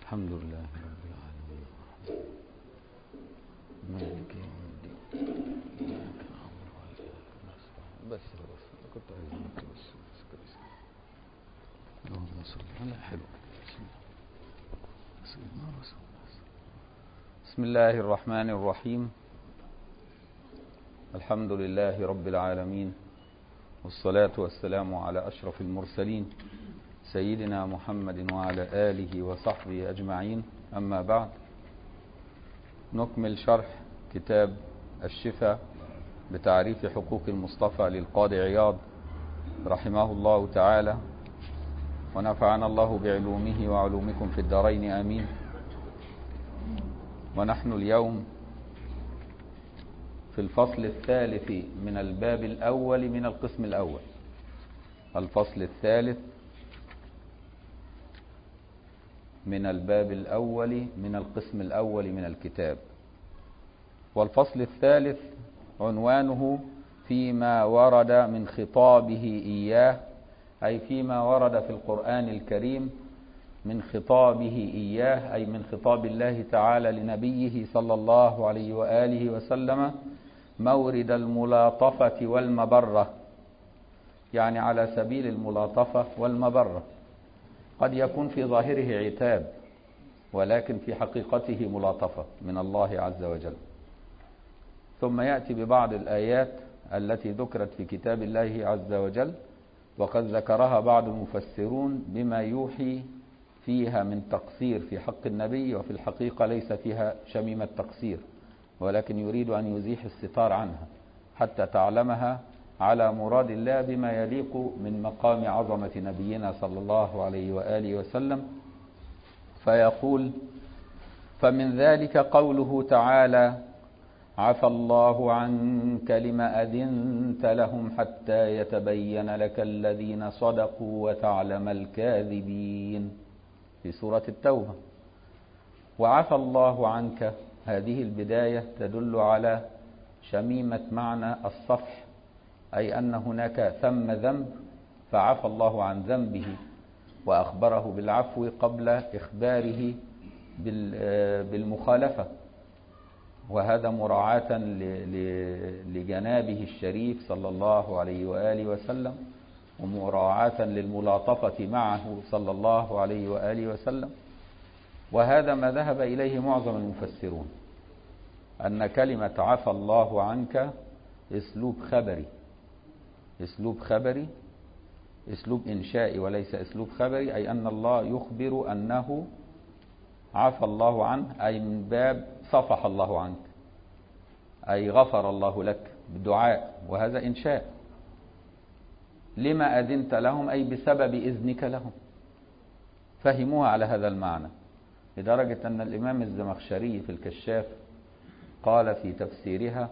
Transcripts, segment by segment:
الحمد لله رب العالمين مالك يوم الدين إياك نعبد وإياك نستعين بس كنت عايز أقول بس كويس. اللهم صل على حلو سيدنا رسول الله. بسم الله الرحمن الرحيم. الحمد لله رب العالمين، والصلاة والسلام على أشرف المرسلين سيدنا محمد وعلى آله وصحبه أجمعين. أما بعد، نكمل شرح كتاب الشفاء بتعريف حقوق المصطفى للقاضي عياض رحمه الله تعالى، ونفعنا الله بعلومه وعلومكم في الدارين آمين. ونحن اليوم في الفصل الثالث من الباب الأول من القسم الأول. الفصل الثالث من الباب الأول من القسم الأول من الكتاب. والفصل الثالث عنوانه فيما ورد من خطابه إياه، أي فيما ورد في القرآن الكريم من خطابه إياه، أي من خطاب الله تعالى لنبيه صلى الله عليه وآله وسلم مورد الملاطفة والمبرة، يعني على سبيل الملاطفة والمبرة. قد يكون في ظاهره عتاب، ولكن في حقيقته ملاطفة من الله عز وجل. ثم يأتي ببعض الآيات التي ذكرت في كتاب الله عز وجل، وقد ذكرها بعض المفسرون بما يوحي فيها من تقصير في حق النبي، وفي الحقيقة ليس فيها شميمة تقصير، ولكن يريد أن يزيح الستار عنها حتى تعلمها على مراد الله بما يليق من مقام عظمة نبينا صلى الله عليه وآله وسلم. فيقول: فمن ذلك قوله تعالى: عفى الله عنك لما أذنت لهم حتى يتبين لك الذين صدقوا وتعلم الكاذبين، في سورة التوبة. وعفى الله عنك، هذه البداية تدل على شميمة معنى الصفح، أي أن هناك ثم ذنب فعفى الله عن ذنبه وأخبره بالعفو قبل إخباره بالمخالفة، وهذا مراعاة لجنابه الشريف صلى الله عليه وآله وسلم، ومراعاة للملاطفة معه صلى الله عليه وآله وسلم. وهذا ما ذهب إليه معظم المفسرون، أن كلمة عفى الله عنك اسلوب خبري، اسلوب خبري، اسلوب إنشائي وليس اسلوب خبري، أي أن الله يخبر أنه عفى الله عنه، أي من باب صفح الله عنك، أي غفر الله لك بالدعاء، وهذا إنشاء. لما أذنت لهم، أي بسبب إذنك لهم. فهموها على هذا المعنى، لدرجة أن الإمام الزمخشري في الكشاف قال في تفسيرها: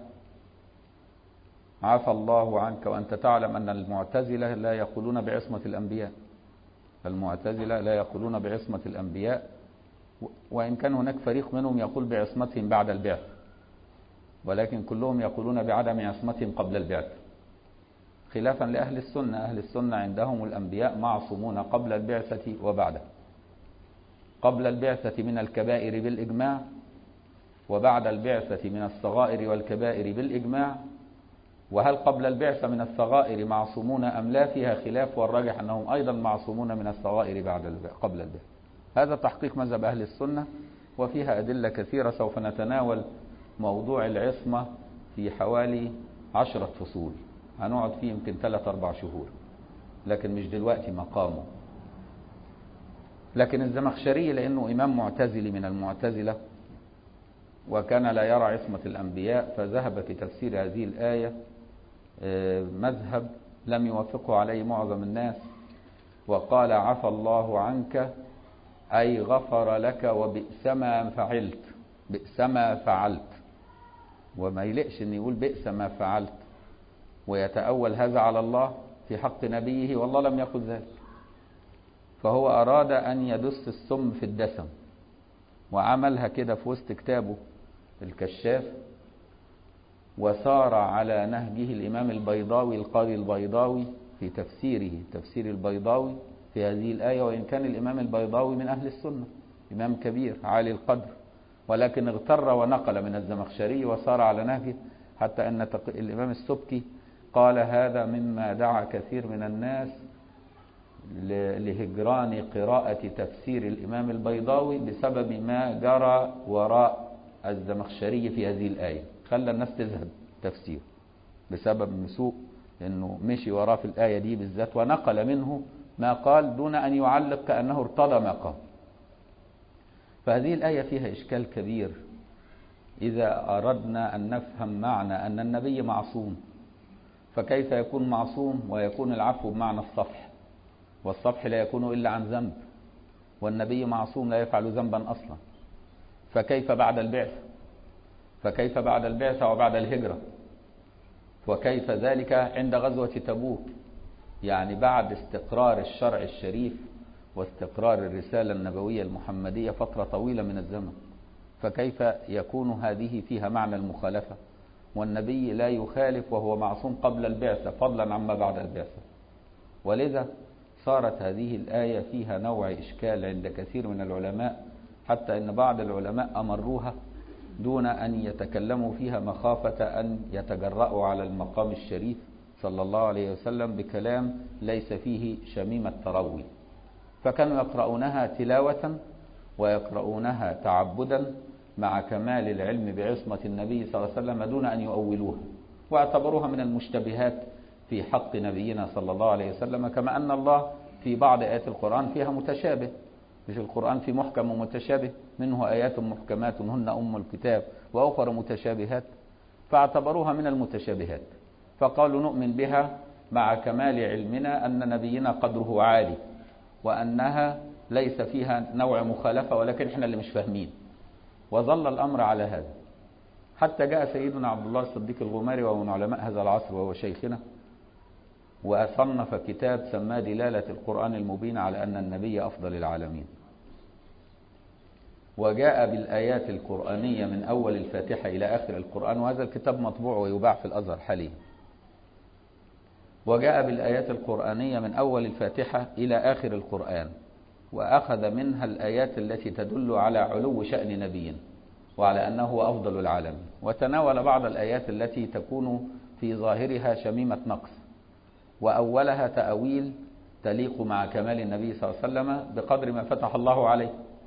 عفى الله عنك وأنت تعلم أن المعتزلة لا يقولون بعصمة الأنبياء، المعتزلة لا يقولون بعصمة الأنبياء، وإن كان هناك فريق منهم يقول بعصمتهم بعد البعث، ولكن كلهم يقولون بعدم عصمتهم قبل البعث، خلافا لأهل السنة. أهل السنة عندهم الأنبياء معصومون قبل البعثة وبعده، قبل البعثة من الكبائر بالإجماع، وبعد البعثة من الصغائر والكبائر بالإجماع. وهل قبل البعثة من الصغائر معصومون أم لا؟ فيها خلاف، والراجح أنهم أيضا معصومون من الصغائر قبل البعثة. هذا تحقيق مذهب أهل السنة، وفيها أدلة كثيرة. سوف نتناول موضوع العصمة في حوالي 10 فصول، هنقعد فيه يمكن 3-4 شهور، لكن مش دلوقتي مقامه. لكن الزمخشري لأنه إمام معتزلي من المعتزلة، وكان لا يرى عصمة الأنبياء، فذهب في تفسير هذه الآية مذهب لم يوافقه عليه معظم الناس، وقال: عفى الله عنك، أي غفر لك وبئس ما فعلت، بئس ما فعلت. وما يلقش أن يقول بئس ما فعلت ويتأول هذا على الله في حق نبيه، والله لم يقل ذلك. فهو أراد أن يدس السم في الدسم، وعملها كده في وسط كتابه الكشاف، وسار على نهجه الإمام البيضاوي القاضي البيضاوي في تفسيره، تفسير البيضاوي في هذه الآية، وإن كان الإمام البيضاوي من أهل السنة إمام كبير عالي القدر، ولكن اغتر ونقل من الزمخشري وصار على نهجه، حتى أن الإمام السبكي قال هذا مما دعا كثير من الناس لهجران قراءة تفسير الإمام البيضاوي بسبب ما جرى وراء الزمخشري في هذه الآية، خلى الناس تزهد تفسير بسبب سوء أنه مشي وراه في الآية دي بالذات ونقل منه ما قال دون أن يعلق كأنه ارتضى ما قال. فهذه الآية فيها إشكال كبير إذا أردنا أن نفهم معنى أن النبي معصوم، فكيف يكون معصوم ويكون العفو بمعنى الصفح، والصفح لا يكون إلا عن ذنب، والنبي معصوم لا يفعل ذنبا أصلا، فكيف بعد البعث؟ فكيف بعد البعث وبعد الهجرة؟ وكيف ذلك عند غزوة تبوك؟ يعني بعد استقرار الشرع الشريف واستقرار الرسالة النبوية المحمدية فترة طويلة من الزمن، فكيف يكون هذه فيها معنى المخالفة والنبي لا يخالف وهو معصوم قبل البعثة فضلا عما بعد البعثة؟ ولذا صارت هذه الآية فيها نوع إشكال عند كثير من العلماء، حتى أن بعض العلماء أمروها دون أن يتكلموا فيها مخافة أن يتجرأوا على المقام الشريف صلى الله عليه وسلم بكلام ليس فيه شميمة تروي، فكانوا يقرؤونها تلاوة ويقرؤونها تعبدا مع كمال العلم بعصمة النبي صلى الله عليه وسلم دون أن يؤولوها، واعتبروها من المشتبهات في حق نبينا صلى الله عليه وسلم، كما أن الله في بعض آيات القرآن فيها متشابه، مش القرآن في محكم ومتشابه، منه آيات محكمات هن أم الكتاب وأخر متشابهات، فاعتبروها من المتشابهات، فقالوا نؤمن بها مع كمال علمنا أن نبينا قدره عالي وأنها ليس فيها نوع مخالفة، ولكن احنا اللي مش فاهمين. وظل الأمر على هذا حتى جاء سيدنا عبد الله الصديق الغماري وهو من علماء هذا العصر وهو شيخنا، وصنف كتاب سماه دلالة القرآن المبين على أن النبي أفضل العالمين، وجاء بالآيات القرآنية من أول الفاتحة إلى آخر القرآن، وهذا الكتاب مطبوع ويباع في الأزهر حاليا، وجاء بالآيات القرآنية من أول الفاتحة إلى آخر القرآن، وأخذ منها الآيات التي تدل على علو شأن نبينا وعلى أنه هو أفضل العالمين، وتناول بعض الآيات التي تكون في ظاهرها شميمة نقص، وأولها تأويل تليق مع كمال النبي صلى الله عليه وسلم بقدر ما فتح الله عليه.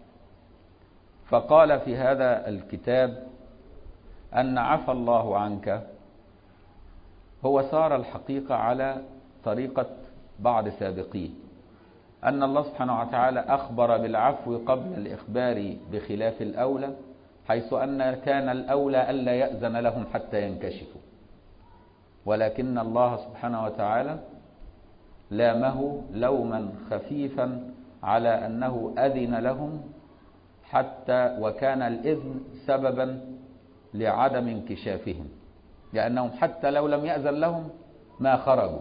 فقال في هذا الكتاب أن عفى الله عنك هو صار الحقيقة على طريقة بعض سابقيه، أن الله سبحانه وتعالى أخبر بالعفو قبل الإخبار بخلاف الأولى، حيث أن كان الأولى ألا يأذن لهم حتى ينكشفوا، ولكن الله سبحانه وتعالى لامه لوما خفيفا على أنه أذن لهم، حتى وكان الإذن سببا لعدم انكشافهم، لأنهم حتى لو لم يأذن لهم ما خرجوا،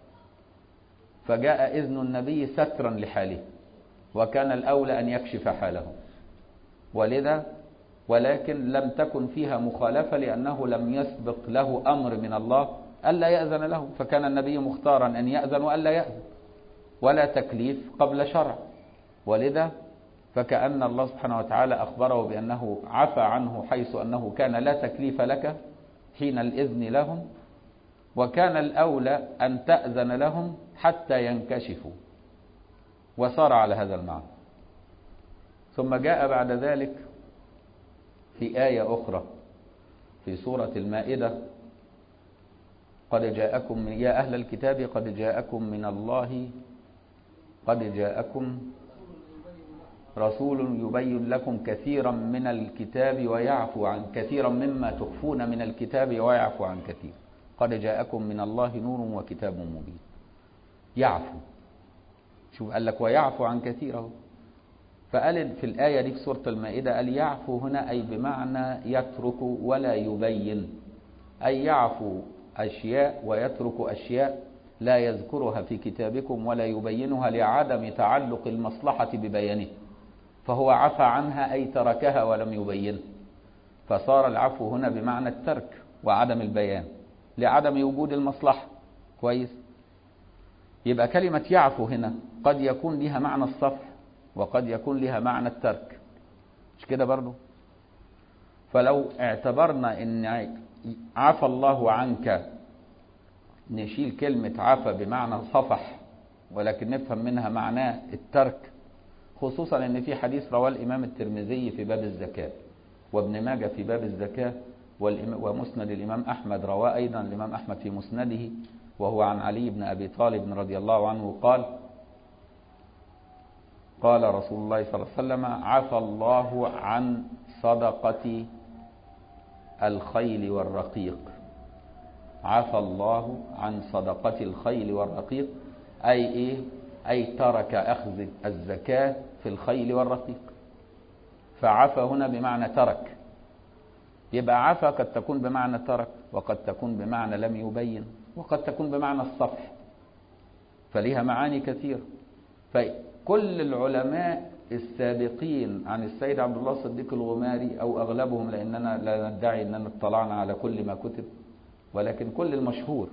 فجاء إذن النبي سترا لحاله، وكان الأولى أن يكشف حالهم، ولذا ولكن لم تكن فيها مخالفة لأنه لم يسبق له أمر من الله ألا يأذن لهم، فكان النبي مختارا أن يأذن وألا يأذن، ولا تكليف قبل شرع، ولذا فكأن الله سبحانه وتعالى أخبره بأنه عفى عنه، حيث أنه كان لا تكليف لك حين الإذن لهم، وكان الأولى أن تأذن لهم حتى ينكشفوا، وصار على هذا المعنى. ثم جاء بعد ذلك في آية أخرى في سورة المائدة قد جاءكم يا أهل الكتاب قد جاءكم من الله قد جاءكم رسول يبين لكم كثيرا من الكتاب ويعفو عن كثيرا مما تخفون من الكتاب ويعفو عن كثير، قد جاءكم من الله نور وكتاب مبين. يعفو، شوف قال لك ويعفو عن كثير، فقال في الآية دي في سورة المائدة قال يعفو هنا أي بمعنى يترك ولا يبين، أي يعفو أشياء ويترك أشياء لا يذكرها في كتابكم ولا يبينها لعدم تعلق المصلحة ببيانه، فهو عفى عنها أي تركها ولم يبين، فصار العفو هنا بمعنى الترك وعدم البيان لعدم وجود المصلحة. كويس، يبقى كلمة يعفو هنا قد يكون لها معنى الصفح وقد يكون لها معنى الترك، مش كده برضو؟ فلو اعتبرنا ان عفى الله عنك، نشيل كلمة عفى بمعنى صفح، ولكن نفهم منها معناه الترك، خصوصا ان في حديث رواه الامام الترمذي في باب الزكاة، وابن ماجه في باب الزكاة، ومسند الامام احمد رواه ايضا الامام احمد في مسنده، وهو عن علي بن ابي طالب رضي الله عنه قال رسول الله صلى الله عليه وسلم: عفى الله عن صدقة الخيل والرقيق. عفى الله عن صدقة الخيل والرقيق، أي إيه؟ أي ترك أخذ الزكاة في الخيل والرقيق. فعفى هنا بمعنى ترك. يبقى عفى قد تكون بمعنى ترك، وقد تكون بمعنى لم يبين، وقد تكون بمعنى الصفح، فليها معاني كثيرة. فكل العلماء السابقين عن السيد عبد الله الصديق الغماري، أو أغلبهم، لأننا لا ندعي أننا اطلعنا على كل ما كتب، ولكن كل المشهور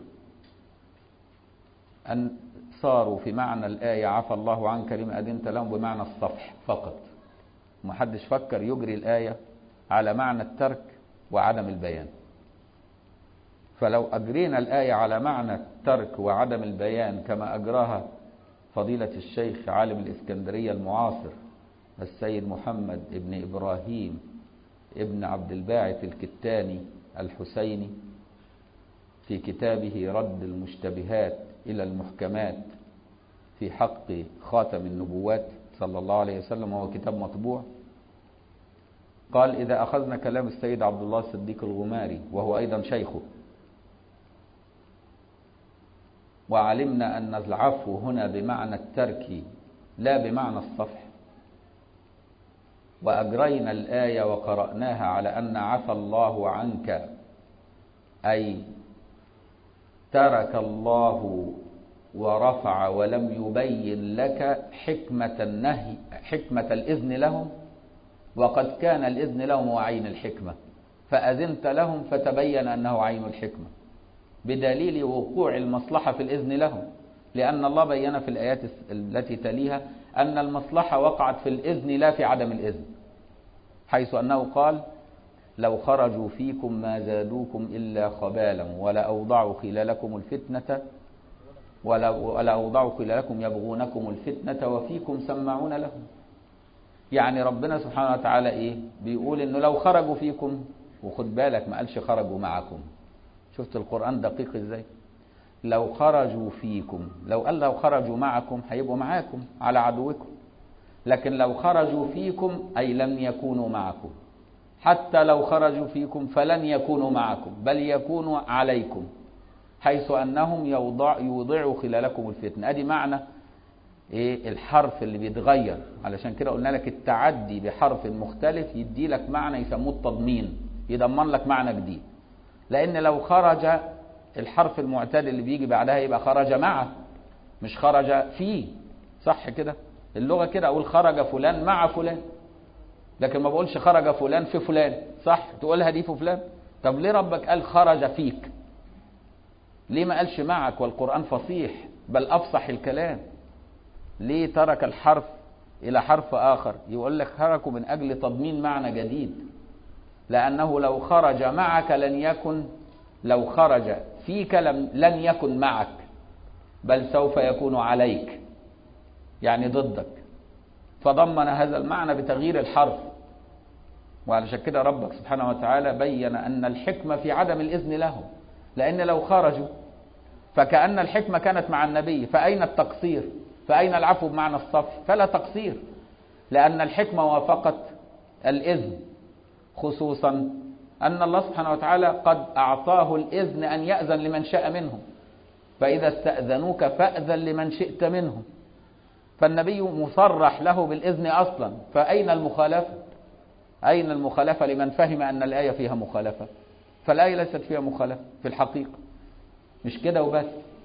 أن صاروا في معنى الآية عفى الله عنك لما أذنت لهم بمعنى الصفح فقط. محدش فكر يجري الآية على معنى الترك وعدم البيان. فلو أجرينا الآية على معنى الترك وعدم البيان كما أجراها فضيلة الشيخ عالم الإسكندرية المعاصر السيد محمد ابن إبراهيم ابن عبد الباعث الكتاني الحسيني في كتابه رد المشتبهات إلى المحكمات في حق خاتم النبوات صلى الله عليه وسلم، وهو كتاب مطبوع، قال: إذا أخذنا كلام السيد عبد الله الصديق الغماري وهو أيضا شيخه، وعلمنا أن العفو هنا بمعنى الترك لا بمعنى الصفح، وأجرينا الآية وقرأناها على أن عفى الله عنك أي ترك الله ورفع ولم يبين لك حكمة النهي، حكمة الإذن لهم، وقد كان الإذن لهم هو عين الحكمة، فأذنت لهم فتبين أنه عين الحكمة بدليل وقوع المصلحة في الإذن لهم، لأن الله بين في الآيات التي تليها أن المصلحة وقعت في الإذن لا في عدم الإذن، حيث أنه قال: لو خرجوا فيكم ما زادوكم إلا خبالا ولأوضعوا خلالكم الفتنة ولأوضعوا خلالكم يبغونكم الفتنة وفيكم سماعون لهم. يعني ربنا سبحانه وتعالى إيه؟ بيقول إنه لو خرجوا فيكم، وخد بالك ما قالش خرجوا معكم. شفت القرآن دقيق إزاي؟ لو خرجوا فيكم، لو قال لو خرجوا معكم هيبقوا معاكم على عدوكم، لكن لو خرجوا فيكم أي لم يكونوا معكم. حتى لو خرجوا فيكم فلن يكونوا معكم، بل يكونوا عليكم، حيث أنهم يوضعوا خلالكم الفتنة. أدي معنى إيه الحرف اللي بيتغير. علشان كده قلنا لك التعدي بحرف مختلف يدي لك معنى يسموه التضمين، يضمن لك معنى جديد. لأن لو خرج الحرف المعتاد اللي بيجي بعدها يبقى خرج معه، مش خرج فيه، صح كده؟ اللغة كده أقول خرج فلان مع فلان، لكن ما بقولش خرج فلان في فلان، صح؟ تقولها دي في فلان. طب ليه ربك قال خرج فيك؟ ليه ما قالش معك؟ والقرآن فصيح بل أفصح الكلام. ليه ترك الحرف إلى حرف آخر؟ يقول لك خرجوا من أجل تضمين معنى جديد، لأنه لو خرج معك لن يكن، لو خرج فيك لن يكن معك، بل سوف يكون عليك، يعني ضدك. فضمن هذا المعنى بتغيير الحرف. وعلشان كده ربك سبحانه وتعالى بين أن الحكمة في عدم الإذن لهم، لأن لو خرجوا فكأن الحكمة كانت مع النبي، فأين التقصير؟ فأين العفو بمعنى الصفح؟ فلا تقصير، لأن الحكمة وافقت الإذن، خصوصا أن الله سبحانه وتعالى قد أعطاه الإذن أن يأذن لمن شاء منهم، فإذا استأذنوك فأذن لمن شئت منهم. فالنبي مصرح له بالإذن أصلا، فأين المخالفة؟ أين المخالفة لمن فهم أن الآية فيها مخالفة؟ فالآية ليست فيها مخالفة في الحقيقة. مش كده وبس،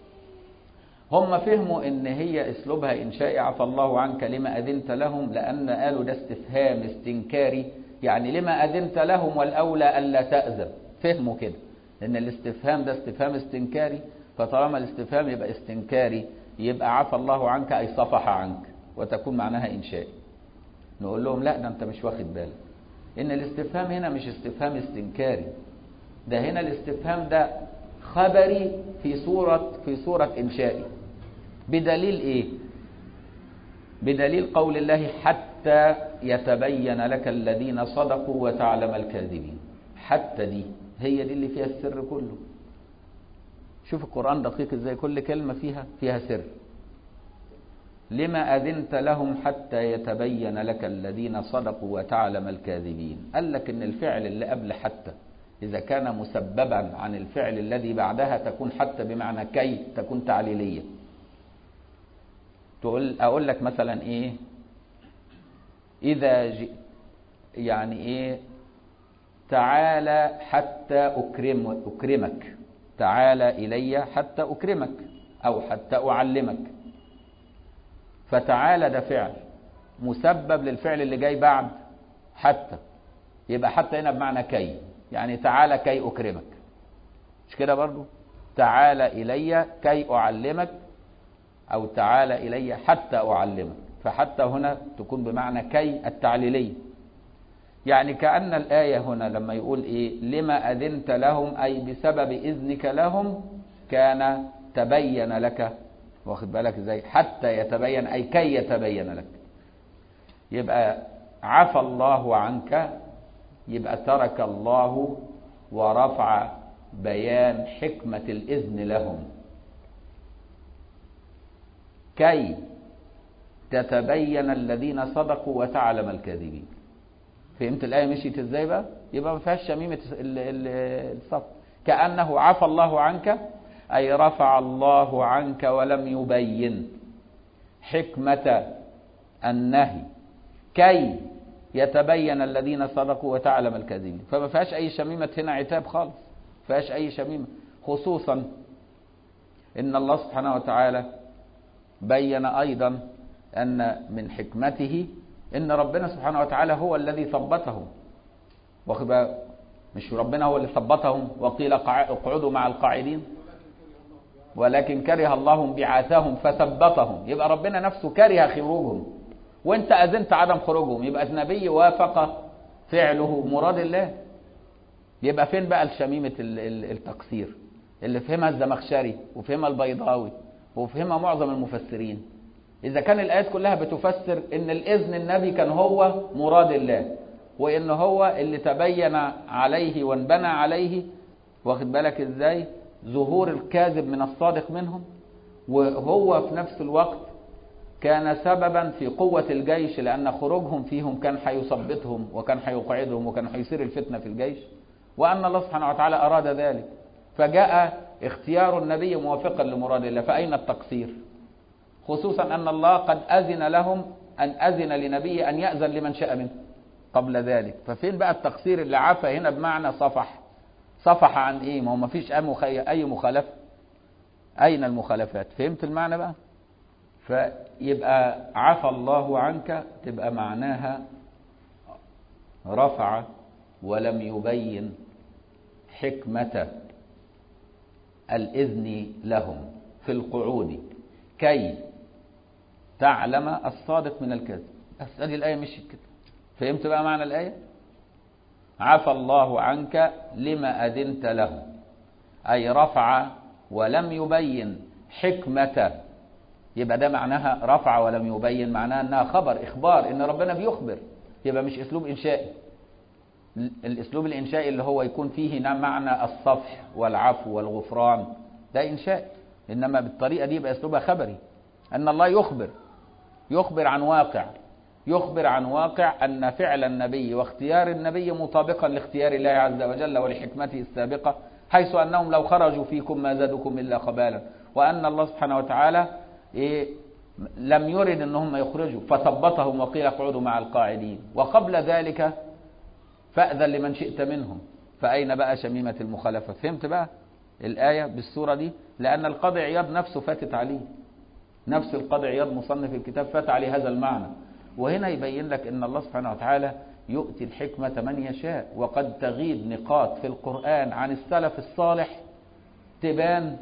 هم فهموا ان هي اسلوبها انشائي عفى الله عنك لما اذنت لهم، لان قالوا ده استفهام استنكاري، يعني لما اذنت لهم والاولى الا تاذن. فهموا كده ان الاستفهام ده استفهام استنكاري، فطالما الاستفهام يبقى استنكاري يبقى عفى الله عنك اي صفح عنك، وتكون معناها انشائي. نقول لهم لا، ده انت مش واخد بالك. إن الاستفهام هنا مش استفهام استنكاري، ده هنا الاستفهام ده خبري في صورة إنشائي. بدليل إيه؟ بدليل قول الله حتى يتبين لك الذين صدقوا وتعلم الكاذبين. حتى دي هي دي اللي فيها السر كله. شوف القرآن دقيق ازاي، كل كلمة فيها سر. لما أذنت لهم حتى يتبين لك الذين صدقوا وتعلم الكاذبين. قال لك إن الفعل اللي قبل حتى إذا كان مسببا عن الفعل الذي بعدها تكون حتى بمعنى كي، تكون تعليلية. أقول لك مثلا إيه؟ إذا يعني إيه؟ تعالى حتى أكرمك، تعالى إلي حتى أكرمك أو حتى أعلمك. فتعالى ده فعل مسبب للفعل اللي جاي بعد حتى، يبقى حتى هنا بمعنى كي، يعني تعالى كي أكرمك، مش كده برضو؟ تعالى إلي كي أعلمك أو تعالى إلي حتى أعلمك. فحتى هنا تكون بمعنى كي التعليلية. يعني كأن الآية هنا لما يقول إيه لما أذنت لهم، أي بسبب إذنك لهم كان تبين لك. واخد بالك إزاي؟ حتى يتبين أي كي يتبين لك. يبقى عفى الله عنك، يبقى ترك الله ورفع بيان حكمة الإذن لهم كي تتبين الذين صدقوا وتعلم الكاذبين. فهمت الآية مشيت ازاي بقى؟ يبقى ما فيهاش شميمة الصف. كأنه عفى الله عنك أي رفع الله عنك ولم يبين حكمة النهي كي يتبين الذين صدقوا وتعلم الكاذبين. فما فيهاش أي شميمة هنا عتاب خالص، ما فيهاش أي شميمة. خصوصا إن الله سبحانه وتعالى بين أيضا أن من حكمته إن ربنا سبحانه وتعالى هو الذي ثبتهم. واخد بالك؟ مش ربنا هو اللي ثبتهم وقيل اقعدوا مع القاعدين ولكن كره الله بعاثهم فثبتهم. يبقى ربنا نفسه كره خروجهم وانت أذنت عدم خروجهم، يبقى النبي وافق فعله مراد الله. يبقى فين بقى الشميمة التقصير اللي فهمها الزمخشري وفهمها البيضاوي وفهمها معظم المفسرين؟ إذا كان الآيات كلها بتفسر إن الإذن النبي كان هو مراد الله، وإن هو اللي تبين عليه وانبنى عليه، واخد بالك إزاي، ظهور الكاذب من الصادق منهم، وهو في نفس الوقت كان سببا في قوة الجيش، لأن خروجهم فيهم كان هيثبطهم وكان هيقعدهم وكان هيصير الفتنة في الجيش، وأن الله سبحانه وتعالى أراد ذلك، فجاء اختيار النبي موافقا لمراد الله. فأين التقصير؟ خصوصا أن الله قد أذن لهم، أن أذن لنبيه أن يأذن لمن شاء منه قبل ذلك. ففين بقى التقصير اللي عفى هنا بمعنى صفح عن إيه؟ ما هو ما فيش أي مخالفة. أين المخالفات؟ فهمت المعنى بقى؟ فيبقى عفى الله عنك تبقى معناها رفع ولم يبين حكمة الإذن لهم في القعود كي تعلم الصادق من الكاذب. بس هذه الآية مشيت كده. فهمت بقى معنى الآية؟ عفى الله عنك لما أذنت لهم، أي رفع ولم يبين حكمة. يبقى ده معناها رفع ولم يبين، معناها أنها خبر إخبار، إن ربنا بيخبر. يبقى مش أسلوب إنشائي. الأسلوب الإنشائي اللي هو يكون فيه معنى الصفح والعفو والغفران ده إنشاء، إنما بالطريقة دي يبقى أسلوبها خبري. أن الله يخبر عن واقع أن فعل النبي واختيار النبي مطابقا لاختيار الله عز وجل ولحكمته السابقة، حيث أنهم لو خرجوا فيكم ما زادكم إلا خبالا، وأن الله سبحانه وتعالى لم يرد أنهم يخرجوا فثبتهم وقيل اقعدوا مع القاعدين، وقبل ذلك فأذن لمن شئت منهم. فأين بقى شميمة المخالفة؟ فهمت بقى الآية بالصورة دي؟ لأن القاضي عياض نفسه فاتت عليه، نفس القاضي عياض مصنف الكتاب فات عليه هذا المعنى. وهنا يبين لك أن الله سبحانه وتعالى يؤتي الحكمة من يشاء، وقد تغيب نقاط في القرآن عن السلف الصالح تبان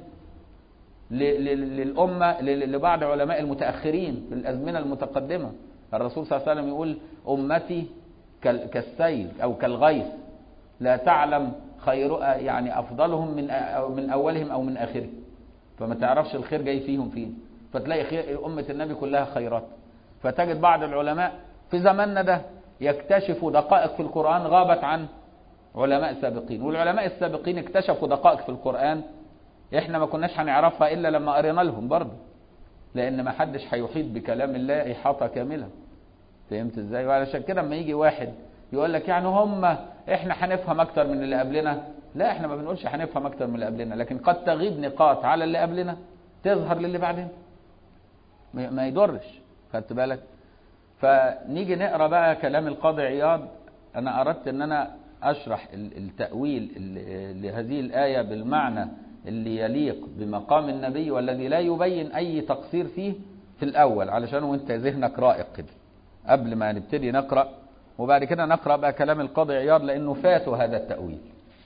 للأمة، لبعض علماء المتأخرين في الأزمنة المتقدمة. الرسول صلى الله عليه وسلم يقول أمتي كالسيل أو كالغيث، لا تعلم خير يعني أفضلهم من أولهم أو من آخرهم، فما تعرفش الخير جاي فيهم فين، فتلاقي خير أمة النبي كلها خيرات. فتجد بعض العلماء في زماننا ده يكتشفوا دقائق في القرآن غابت عن علماء سابقين، والعلماء السابقين اكتشفوا دقائق في القرآن احنا ما كناش هنعرفها إلا لما قرينا لهم برضه، لأن ما حدش هيحيط بكلام الله إحاطة كاملة. فهمت ازاي؟ وعلشان كده لما يجي واحد يقول لك يعني احنا هنفهم اكتر من اللي قبلنا، لا احنا ما بنقولش هنفهم اكتر من اللي قبلنا، لكن قد تغيب نقاط على اللي قبلنا تظهر للي بعدين، ما يضرش. خدت بالك؟ فنيجي نقرا بقى كلام القاضي عياض. انا اردت ان انا اشرح التأويل لهذه الآية بالمعنى اللي يليق بمقام النبي والذي لا يبين اي تقصير فيه في الاول، علشان وانت ذهنك رائق كده قبل ما نبتدي نقرأ، وبعد كده نقرأ بقى كلام القاضي عياض لأنه فاته هذا التأويل.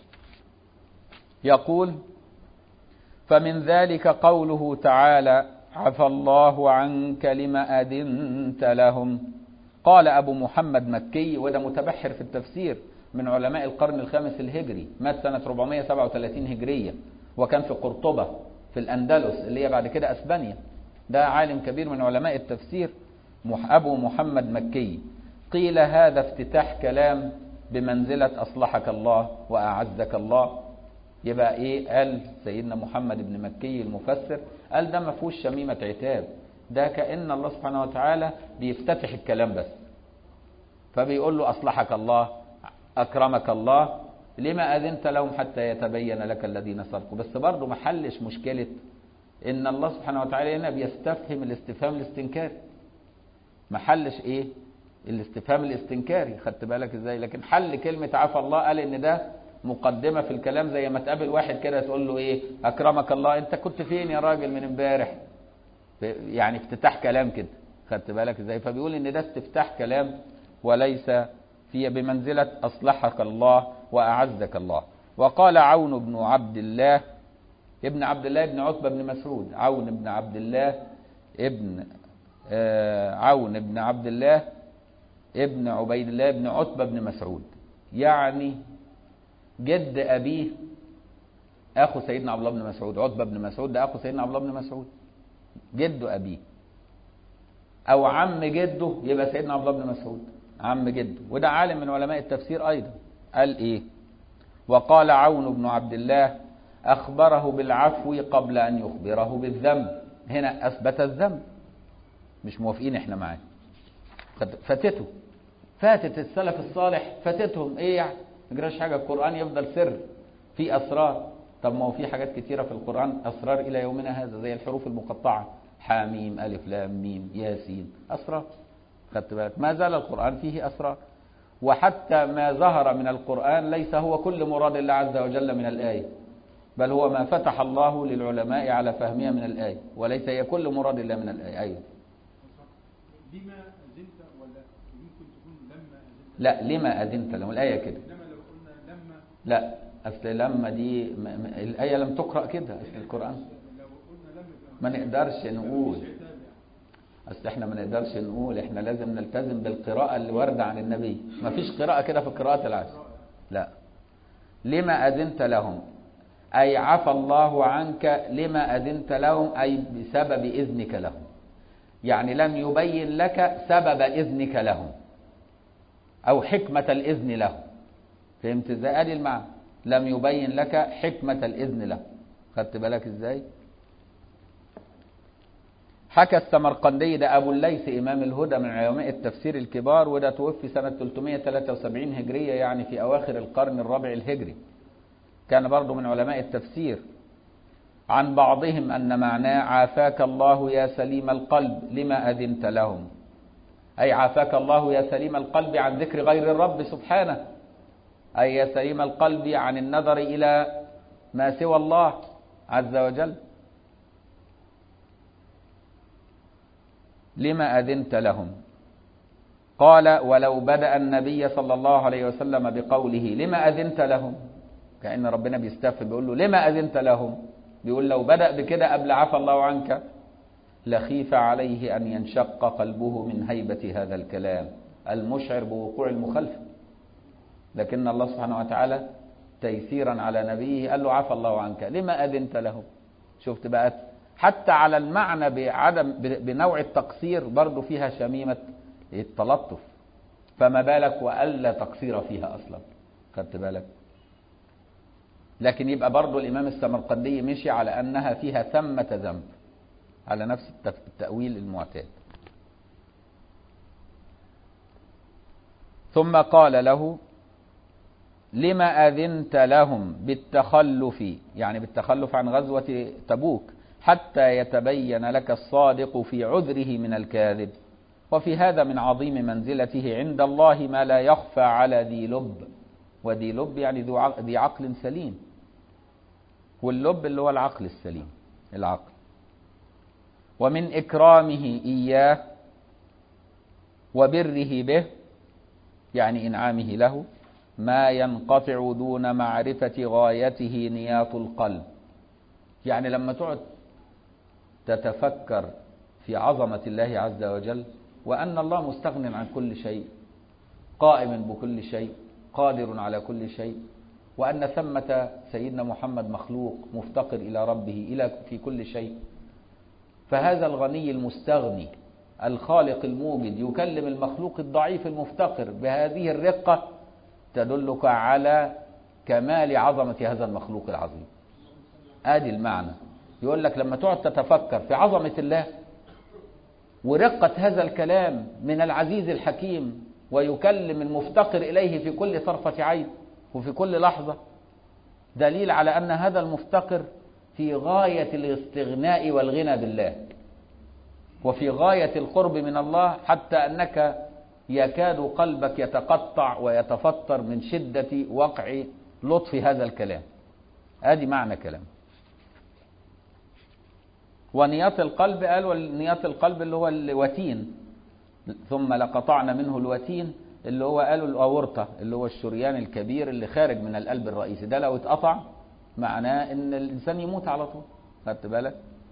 يقول: فمن ذلك قوله تعالى: عفى الله عنك لما أذنت لهم. قال أبو محمد مكي، وده متبحر في التفسير من علماء القرن الخامس الهجري، مات سنة 437 هجرية، وكان في قرطبة في الأندلس اللي هي بعد كده أسبانيا. ده عالم كبير من علماء التفسير أبو محمد مكي. قيل هذا افتتاح كلام بمنزلة أصلحك الله وأعزك الله. يبقى إيه؟ قال سيدنا محمد بن مكي المفسر، قال ده ما فيهوش شميمة عتاب، ده كأن الله سبحانه وتعالى بيفتتح الكلام بس، فبيقول له أصلحك الله، أكرمك الله، لما أذنت لهم حتى يتبين لك الذين صدقوا. بس برضه ما حلش مشكلة إن الله سبحانه وتعالى هنا بيستفهم الاستفهام الاستنكاري، ما حلش إيه؟ الاستفهام الاستنكاري. خدت بالك ازاي؟ لكن حل كلمة عفى الله، قال ان ده مقدمة في الكلام، زي ما تقابل واحد كده تقول له ايه؟ اكرمك الله، انت كنت فين يا راجل من امبارح؟ يعني افتتاح كلام كده. خدت بالك ازاي؟ فبيقول ان ده استفتاح كلام وليس في بمنزلة اصلحك الله واعزك الله. وقال عون بن عبد الله ابن عتبة بن مسعود، عون بن عبد الله ابن عبيد الله بن عتبة بن مسعود، يعني جد أبيه أخو سيدنا عبد الله بن مسعود. عتبة بن مسعود ده أخو سيدنا عبد الله بن مسعود، جد أبيه أو عم جده، يبقى سيدنا عبد الله بن مسعود عم جده. وده عالم من علماء التفسير أيضا. قال إيه؟ وقال عون بن عبد الله أخبره بالعفو قبل أن يخبره بالذنب. هنا أثبت الذنب، مش موافقين إحنا معاه، فاتت السلف الصالح، فاتتهم ايه يعني؟ ما يجراش حاجه، القران يفضل سر في اسرار. طب ما هو في حاجات كتيره في القران اسرار الى يومنا هذا، زي الحروف المقطعه، حاميم الف لام ميم ياسين، اسرار. خدت بالك؟ ما زال القران فيه اسرار. وحتى ما ظهر من القران ليس هو كل مراد الله عز وجل من الايه، بل هو ما فتح الله للعلماء على فهمها من الايه، وليس هي كل مراد الله من الايه. ايوه. لما أذنت، ولا ممكن تكون لما أذنت؟ لا، لما أذنت لهم الآية كده. لما لو قلنا لما، لا، أصل لما دي الآية لم تقرأ كده. أصل القرآن لو قلنا لما ما نقدرش نقول، أصل احنا ما نقدرش نقول، احنا لازم نلتزم بالقراءة اللي واردة عن النبي. ما فيش قراءة كده في قراءة العصر. لا، لما أذنت لهم أي عفى الله عنك لما أذنت لهم، أي بسبب إذنك لهم، يعني لم يبين لك سبب إذنك لهم أو حكمة الإذن لهم. فهمت ازاي؟ قال المعنى لم يبين لك حكمة الإذن لهم. خدت بالك ازاي؟ حكى السمرقندي، ده أبو الليث إمام الهدى من علماء التفسير الكبار، وده توفي سنة 373 هجرية، يعني في أواخر القرن الرابع الهجري، كان برضو من علماء التفسير. عن بعضهم أن معناه عافاك الله يا سليم القلب لما أذنت لهم، أي عافاك الله يا سليم القلب عن ذكر غير الرب سبحانه، أي يا سليم القلب عن النظر إلى ما سوى الله عز وجل. لما أذنت لهم. قال ولو بدأ النبي صلى الله عليه وسلم بقوله لما أذنت لهم، كأن ربنا بيستفهم بيقول له لما أذنت لهم، بيقول لو بدأ بكده قبل عفى الله عنك لخيف عليه أن ينشق قلبه من هيبة هذا الكلام المشعر بوقوع المخالفة. لكن الله سبحانه وتعالى تيسيرا على نبيه قال له عفى الله عنك لما أذنت له. شفت بقى حتى على المعنى بنوع التقصير برضو فيها شميمة التلطف، فما بالك وألا تقصير فيها أصلا. خدت بالك؟ لكن يبقى برضو الإمام السمرقندي مشي على أنها فيها ثمة ذنب على نفس التأويل المعتاد. ثم قال له لما أذنت لهم بالتخلف، يعني بالتخلف عن غزوة تبوك، حتى يتبين لك الصادق في عذره من الكاذب. وفي هذا من عظيم منزلته عند الله ما لا يخفى على ذي لب. وذي لب يعني ذي عقل سليم، واللب اللي هو العقل السليم، العقل. ومن إكرامه إياه وبره به، يعني إنعامه له، ما ينقطع دون معرفة غايته نيات القلب. يعني لما تقعد تتفكر في عظمة الله عز وجل، وأن الله مستغن عن كل شيء، قائم بكل شيء، قادر على كل شيء، وأن ثمة سيدنا محمد مخلوق مفتقر إلى ربه في كل شيء، فهذا الغني المستغني الخالق الموجد يكلم المخلوق الضعيف المفتقر بهذه الرقة، تدلك على كمال عظمة هذا المخلوق العظيم. آدي المعنى. يقول لك لما تقعد تتفكر في عظمة الله ورقة هذا الكلام من العزيز الحكيم، ويكلم المفتقر إليه في كل طرفة عين وفي كل لحظة، دليل على أن هذا المفتقر في غاية الاستغناء والغنى بالله، وفي غاية القرب من الله، حتى أنك يكاد قلبك يتقطع ويتفطر من شدة وقع لطف هذا الكلام. ادي معنى كلام. ونيات القلب قال، ونيات القلب اللي هو الوتين، ثم لقطعنا منه الوتين اللي هو قالوا الأورطة، اللي هو الشريان الكبير اللي خارج من القلب الرئيسي، ده لو اتقطع معناه ان الانسان يموت على طول. خدت بالك؟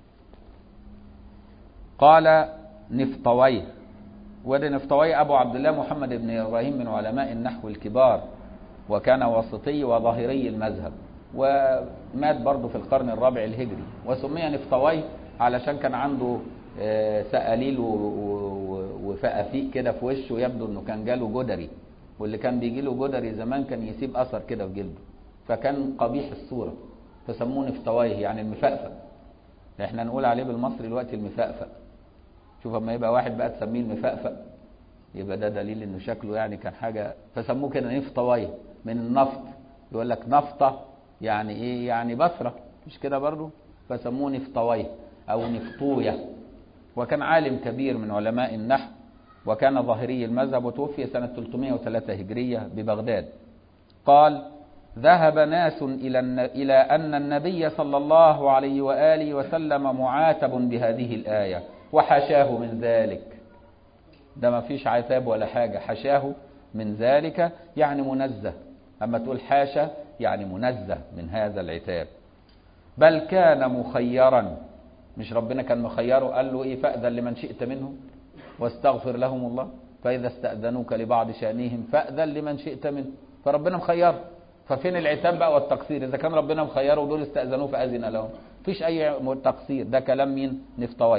قال نفطويه، وده نفطويه أبو عبد الله محمد بن إبراهيم من علماء النحو الكبار، وكان وسطي وظاهري المذهب، ومات برضه في القرن الرابع الهجري. وسمي نفطويه علشان كان عنده سقاليل وفقافيق كده في وشه، يبدو انه كان جاله جدري، واللي كان بيجي له جدري زمان كان يسيب اثر كده في جلده، فكان قبيح الصوره، فسموه نفطويه يعني المفقفق. احنا نقول عليه بالمصري دلوقتي المفقفق. شوف اما يبقى واحد بقى تسميه المفقفق، يبقى ده دليل انه شكله يعني كان حاجه، فسموه كده نفطويه من النفط. يقول لك نفطه يعني ايه؟ يعني بصره، مش كده برضو؟ فسموه نفطويه او نفطويه. وكان عالم كبير من علماء النحو، وكان ظاهري المذهب، وتوفي سنة 303 هجرية ببغداد. قال ذهب ناس إلى أن النبي صلى الله عليه وآله وسلم معاتب بهذه الآية، وحشاه من ذلك. ده ما فيش عتاب ولا حاجة، حشاه من ذلك يعني منزه. أما تقول حاشا يعني منزه من هذا العتاب. بل كان مخيرا، مش ربنا كان مخيره؟ قال له ايه؟ فأذن لمن شئت منهم واستغفر لهم الله، فإذا استأذنوك لبعض شأنهم فأذن لمن شئت منهم. فربنا مخيره، ففين العتاب بقى والتقصير؟ إذا كان ربنا مخيره ودول استأذنوه فأذن لهم، فيش أي تقصير. ده كلام مين؟ نفطويه.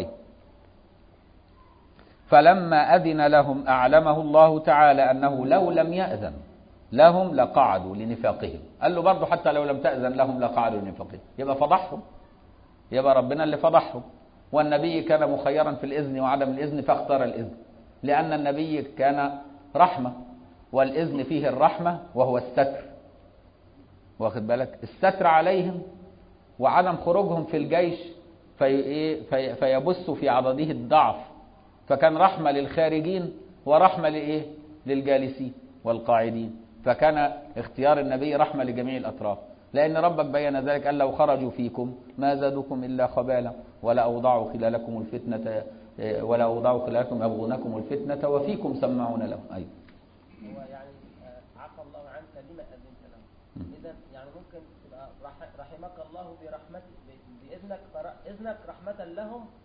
فلما أذن لهم أعلمه الله تعالى أنه لو لم يأذن لهم لقعدوا لنفاقهم. قال له برضه حتى لو لم تأذن لهم لقعدوا لنفاقهم، يبقى فضحهم، يبقى ربنا اللي فضحهم. والنبي كان مخيرا في الإذن وعدم الإذن فاختار الإذن، لأن النبي كان رحمة، والإذن فيه الرحمة وهو الستر. واخد بالك؟ الستر عليهم وعدم خروجهم في الجيش فيبث في عضده الضعف، فكان رحمة للخارجين ورحمة لإيه؟ للجالسين والقاعدين. فكان اختيار النبي رحمة لجميع الأطراف، لأن ربك بين ذلك قال لو خرجوا فيكم ما زادوكم إلا خبالا ولا أوضعوا خلالكم الفتنة يبغونكم الفتنة وفيكم سمعون لهم. أيوة. هو يعني عفى الله عنك لما أذنت له. إذا يعني ممكن تبقى رحمك الله برحمته بإذنك، إذنك رحمة لهم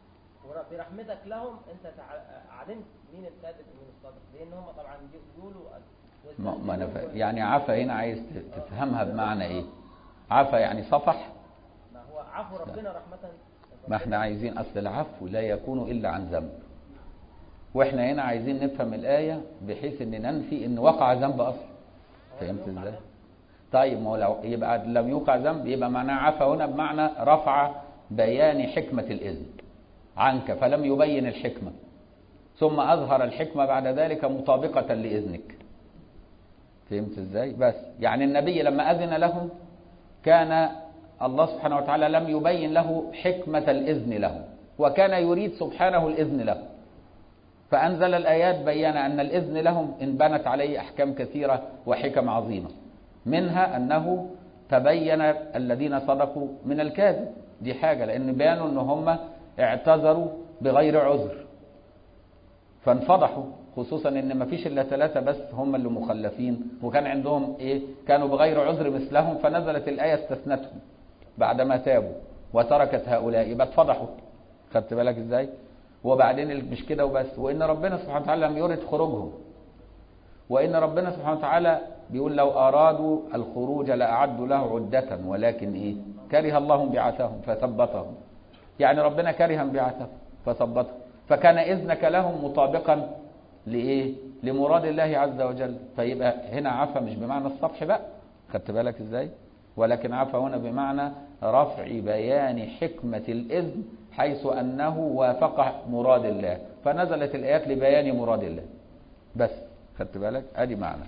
برحمتك لهم انت علمت مين الكاذب ومين الصادق، لان هم طبعا بيقولوا ما أنا يعني عفا هنا عايز تفهمها بمعنى ايه؟ عفا يعني صفح. ما هو عفو ربنا رحمة. ما احنا عايزين اصل العفو لا يكون الا عن ذنب، واحنا هنا عايزين نفهم الآية بحيث ان ننفي ان وقع ذنب اصلا. فهمت ازاي؟ طيب ما هو لو يبقى لم يوقع ذنب يبقى معناه عفا هنا بمعنى رفع بيان حكمة الإذن عنك فلم يبين الحكمة، ثم أظهر الحكمة بعد ذلك مطابقة لإذنك. فهمت ازاي؟ بس يعني النبي لما أذن له كان الله سبحانه وتعالى لم يبين له حكمة الإذن له، وكان يريد سبحانه الإذن له، فأنزل الآيات بيّن أن الإذن لهم إن بنت عليه أحكام كثيرة وحكم عظيمة، منها أنه تبين الذين صدقوا من الكاذب. دي حاجة، لأن بيانوا أن هم اعتذروا بغير عذر فانفضحوا، خصوصا أن ما فيش إلا 3 بس هم اللي مخلفين، وكان عندهم كانوا بغير عذر مثلهم، فنزلت الآية استثنتهم بعدما تابوا وتركت هؤلاء، يبقى اتفضحوا. خدت بالك ازاي؟ وبعدين مش كده وبس، وإن ربنا سبحانه وتعالى لم يرد خروجهم، وإن ربنا سبحانه وتعالى بيقول لو أرادوا الخروج لأعدوا له عدة ولكن كره الله انبعاثهم فثبتهم. يعني ربنا كره انبعاثهم فثبتهم، فكان إذنك لهم مطابقا لمراد الله عز وجل. فيبقى هنا عفا مش بمعنى الصفح بقى، خدت بالك ازاي؟ ولكن عفا هنا بمعنى رفع بيان حكمة الإذن حيث أنه وافق مراد الله، فنزلت الآيات لبيان مراد الله بس. خدت بالك؟ ادي معنى.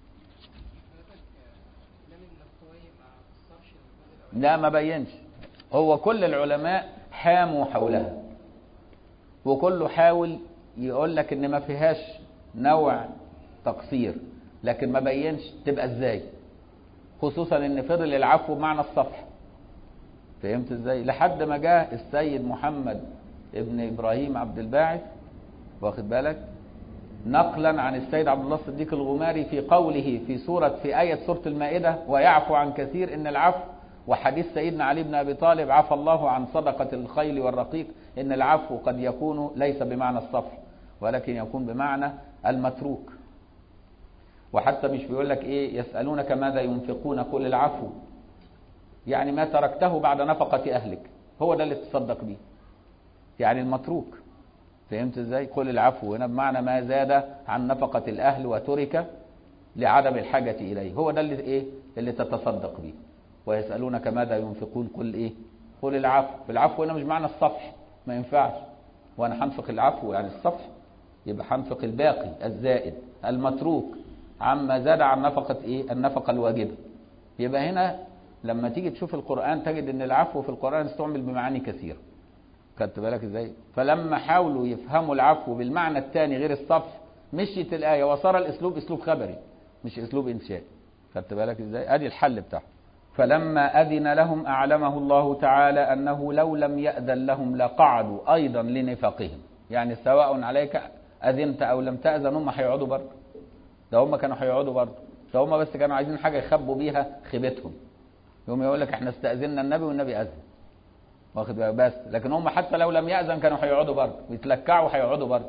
لا ما بينش، هو كل العلماء حاموا حولها، وكله حاول يقول لك ان ما فيهاش نوع تقصير، لكن ما بينش تبقى ازاي، خصوصا ان فضل العفو بمعنى الصفح. فهمت ازاي؟ لحد ما جاء السيد محمد ابن ابراهيم عبد الباعث، واخد بالك، نقلا عن السيد عبد الله الصديق الغماري في قوله في آية سورة المائدة ويعفو عن كثير، إن العفو، وحديث سيدنا علي بن أبي طالب عفى الله عن صدقة الخيل والرقيق، إن العفو قد يكون ليس بمعنى الصفح ولكن يكون بمعنى المتروك. وحتى مش بيقول لك يسألونك ماذا ينفقون قل العفو، يعني ما تركته بعد نفقة أهلك هو ده اللي تصدق به، يعني المتروك. فهمت ازاي؟ قل العفو هنا بمعنى ما زاد عن نفقة الأهل وترك لعدم الحاجة إليه، هو ده اللي تتصدق به. ويسألونك ماذا ينفقون قل قل العفو. العفو هنا مش معنى الصفح، ما ينفعش، وانا هنفق العفو يعني الصفح، يبقى هنفق الباقي الزائد المتروك عما زاد عن نفقة النفقة الواجبة. يبقى هنا لما تيجي تشوف القرآن تجد ان العفو في القرآن استعمل بمعاني كثيرة. خدت بالك ازاي؟ فلما حاولوا يفهموا العفو بالمعنى الثاني غير الصفح مشيت الآية وصار الاسلوب اسلوب خبري مش اسلوب انشائي. خدت بالك ازاي؟ ادي الحل بتاعه. فلما أذن لهم أعلمه الله تعالى أنه لو لم يأذن لهم لقعدوا أيضا لنفاقهم، يعني سواء عليك أذنت أو لم تأذن هم هيقعدوا برضه، ده هم كانوا هيقعدوا برضه، ده هم بس كانوا عايزين حاجة يخبوا بيها خيبتهم، يوم يقول لك احنا استأذننا النبي والنبي أذن، واخد بالك؟ بس لكن هم حتى لو لم يأذن كانوا هيقعدوا برضه، يتلكعوا هيقعدوا برضه.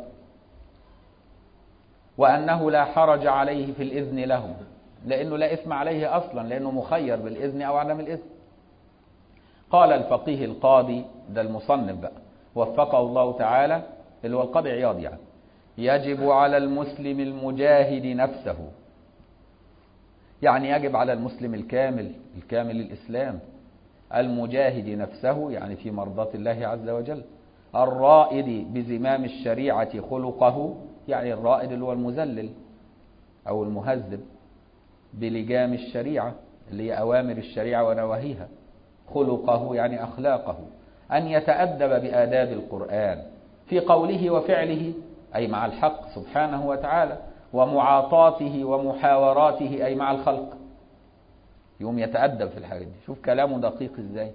وأنه لا حرج عليه في الإذن لهم، لأنه لا إثم عليه أصلا، لأنه مخير بالإذن أو عدم الإذن. قال الفقيه القاضي، ده المصنف بقى وفقه الله تعالى، اللي هو القاضي عياض، يعني يجب على المسلم المجاهد نفسه، يعني يجب على المسلم الكامل الإسلام المجاهد نفسه، يعني في مرضاة الله عز وجل، الرائد بزمام الشريعة خلقه، يعني الرائد اللي هو المذلل أو المهذب بلجام الشريعة اللي هي أوامر الشريعة ونواهيها، خلقه يعني أخلاقه، أن يتأدب بآداب القرآن في قوله وفعله، أي مع الحق سبحانه وتعالى، ومعاطاته ومحاوراته أي مع الخلق، يوم يتأدب في الحاجات دي. شوف كلامه دقيق إزاي.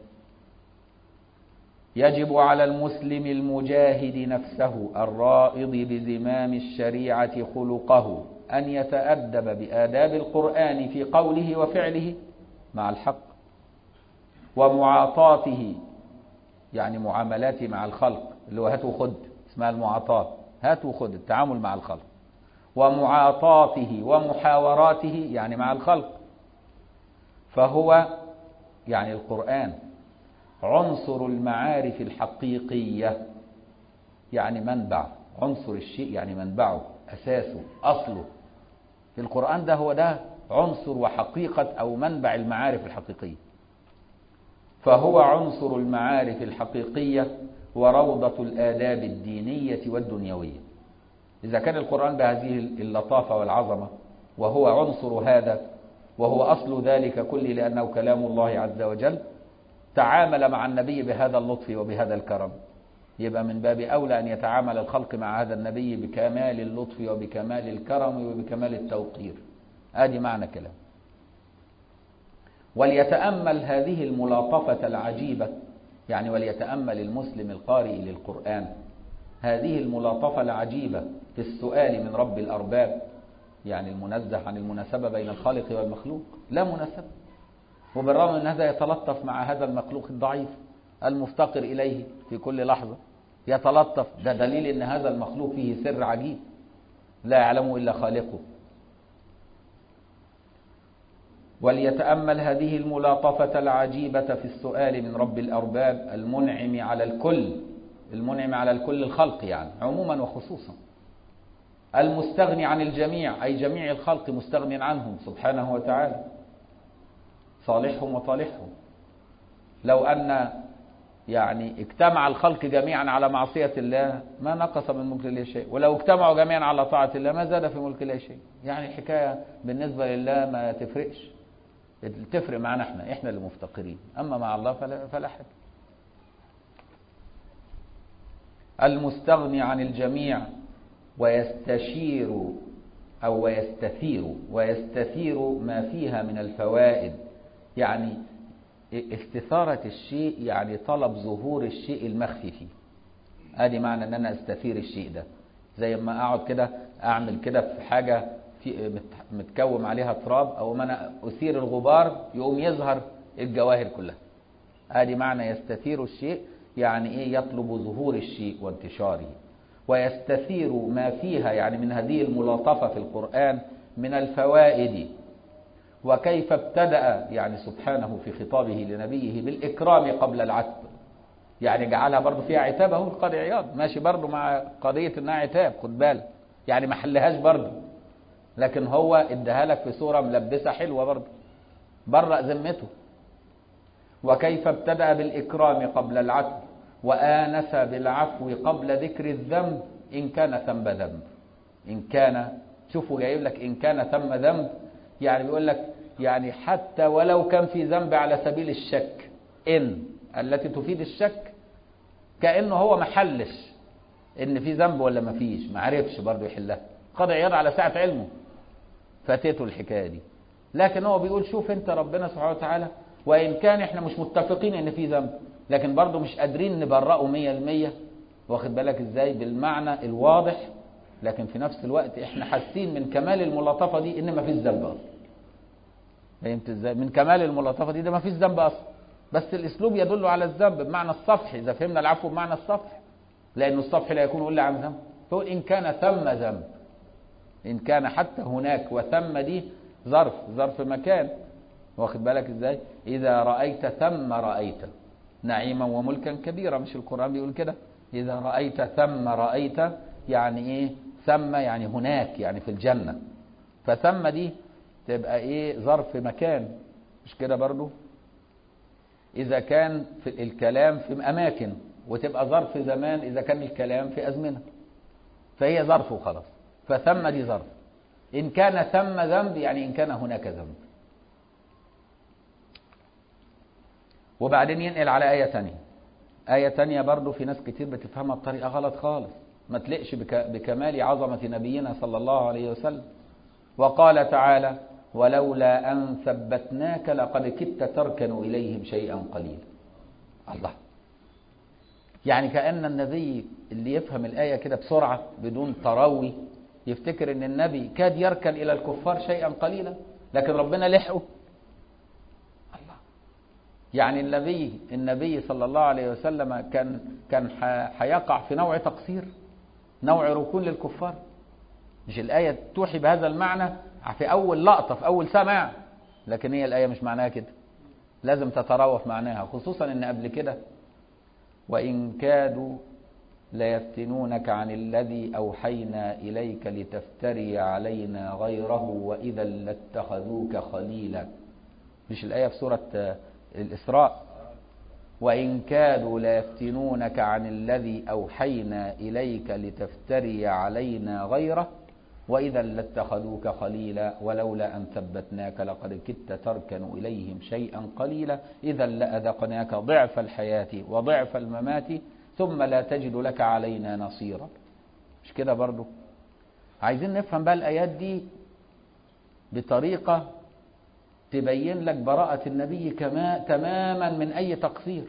يجب على المسلم المجاهد نفسه الرائض بزمام الشريعة خلقه أن يتأدب بآداب القرآن في قوله وفعله مع الحق، ومعاطاته يعني معاملاته مع الخلق، اللي هو هات وخد، اسمها المعاطاة، هات وخد، التعامل مع الخلق. ومعاطاته ومحاوراته يعني مع الخلق. فهو يعني القرآن عنصر المعارف الحقيقية، يعني منبع، عنصر الشيء يعني منبعه، أساسه، أصله. في القرآن ده عنصر وحقيقة أو منبع المعارف الحقيقية. فهو عنصر المعارف الحقيقية وروضة الآداب الدينية والدنيوية. إذا كان القرآن بهذه اللطافة والعظمة وهو عنصر هذا وهو أصل ذلك كله لأنه كلام الله عز وجل، تعامل مع النبي بهذا اللطف وبهذا الكرم، يبقى من باب أولى أن يتعامل الخلق مع هذا النبي بكمال اللطف وبكمال الكرم وبكمال التوقير. آدي معنى كلام. وليتأمل هذه الملاطفة العجيبة، يعني وليتأمل المسلم القارئ للقرآن هذه الملاطفة العجيبة في السؤال من رب الأرباب، يعني المنزه عن المناسبة بين الخالق والمخلوق، لا مناسبة، وبالرغم من هذا يتلطف مع هذا المخلوق الضعيف المفتقر إليه في كل لحظة، يتلطف. ده دليل أن هذا المخلوق فيه سر عجيب لا يعلمه إلا خالقه. وليتأمل هذه الملاطفة العجيبة في السؤال من رب الأرباب المنعم على الكل، المنعم على الكل الخلق يعني عموما وخصوصا، المستغني عن الجميع أي جميع الخلق مستغني عنهم سبحانه وتعالى، صالحهم وطالحهم. لو أن يعني اجتمع الخلق جميعا على معصية الله ما نقص من ملك الله شيء، ولو اجتمعوا جميعا على طاعة الله ما زاد في ملك الله شيء. يعني الحكاية بالنسبة لله ما تفرقش، تفرق معنا احنا اللي مفتقرين، أما مع الله فلا حاجة. المستغني عن الجميع ويستشير أو ويستثير ما فيها من الفوائد، يعني استثارة الشيء يعني طلب ظهور الشيء المخفي فيه. ادي معنى ان انا استثير الشيء ده، زي ما اقعد كده اعمل كده في حاجة في متكوم عليها تراب، او ما انا اثير الغبار يقوم يظهر الجواهر كلها. ادي معنى يستثير الشيء، يعني ايه؟ يطلب ظهور الشيء وانتشاره. ويستثير ما فيها يعني من هذه الملاطفة في القرآن من الفوائد. وكيف ابتدأ يعني سبحانه في خطابه لنبيه بالإكرام قبل العتب، يعني جعلها برضو فيها عتاب. اهو القاضي عياض ماشي برضو مع قضية انها عتاب، خد بالك يعني ما حلهاش برضو، لكن هو اداها لك في صورة ملبسة حلوة برضو، برأ ذمته. وكيف ابتدأ بالإكرام قبل العتب وآنس بالعفو قبل ذكر الذنب إن كان ثم ذنب. إن كان، شوفوا جايب لك إن كان ثم ذنب، يعني بيقول لك يعني حتى ولو كان في ذنب على سبيل الشك، إن التي تفيد الشك، كأنه هو ما حلش إن في ذنب ولا ما فيش، ما عرفش برضه يحلها. قضى عياض على ساعة علمه فاتته الحكاية دي، لكن هو بيقول شوف انت ربنا سبحانه وتعالى، وإن كان احنا مش متفقين إن في ذنب، لكن برضه مش قادرين نبرئه 100%، واخد بالك ازاي؟ بالمعنى الواضح، لكن في نفس الوقت احنا حاسين من كمال الملاطفة دي ان ما فيش ذنب اصلا. فهمت ازاي؟ من كمال الملاطفة دي ده ما فيش ذنب اصلا، بس الاسلوب يدل على الذنب بمعنى الصفح، اذا فهمنا العفو بمعنى الصفح، لان الصفح لا يكون الا عن ذنب. فهو ان كان ثم ذنب، ان كان حتى هناك، وثم دي ظرف مكان، واخد بالك ازاي؟ اذا رأيت ثم رأيت نعيما وملكا كبيرا، مش القرآن بيقول كده؟ اذا رأيت ثم رأيت، يعني ايه ثم؟ يعني هناك، يعني في الجنة. فثم دي تبقى ايه؟ ظرف مكان، مش كده برضو؟ اذا كان في الكلام في اماكن، وتبقى ظرف زمان اذا كان الكلام في ازمنة، فهي ظرف وخلاص. فثم دي ظرف. ان كان ثم ذنب يعني ان كان هناك ذنب. وبعدين ينقل على آية تانية برضو في ناس كتير بتفهمها بطريقة غلط خالص، ما تلقش بكمال عظمة نبينا صلى الله عليه وسلم. وقال تعالى ولولا أن ثبتناك لقد كدت تركن إليهم شيئا قليلا. الله، يعني كأن النبي اللي يفهم الآية كده بسرعة بدون تروي يفتكر ان النبي كاد يركن إلى الكفار شيئا قليلا، لكن ربنا لحقه. الله، يعني النبي صلى الله عليه وسلم كان هيقع في نوع تقصير، نوع ركون للكفار. مش الآية توحي بهذا المعنى في أول لقطة في أول سمع، لكن هي الآية مش معناها كده، لازم تتراوح معناها، خصوصا إن قبل كده وإن كادوا ليفتنونك عن الذي أوحينا إليك لتفتري علينا غيره وإذا لاتخذوك خليلا. مش الآية في سورة الإسراء؟ وإن كادوا ليفتنونك عن الذي أوحينا إليك لتفتري علينا غيره وإذا لاتخذوك خليلا ولولا أن ثبتناك لقد كدت تركن إليهم شيئا قليلا إذا لأذقناك ضعف الحياة وضعف الممات ثم لا تجد لك علينا نصيرا. مش كده برضو؟ عايزين نفهم بقى الآيات دي بطريقة تبين لك براءة النبي تماما من أي تقصير.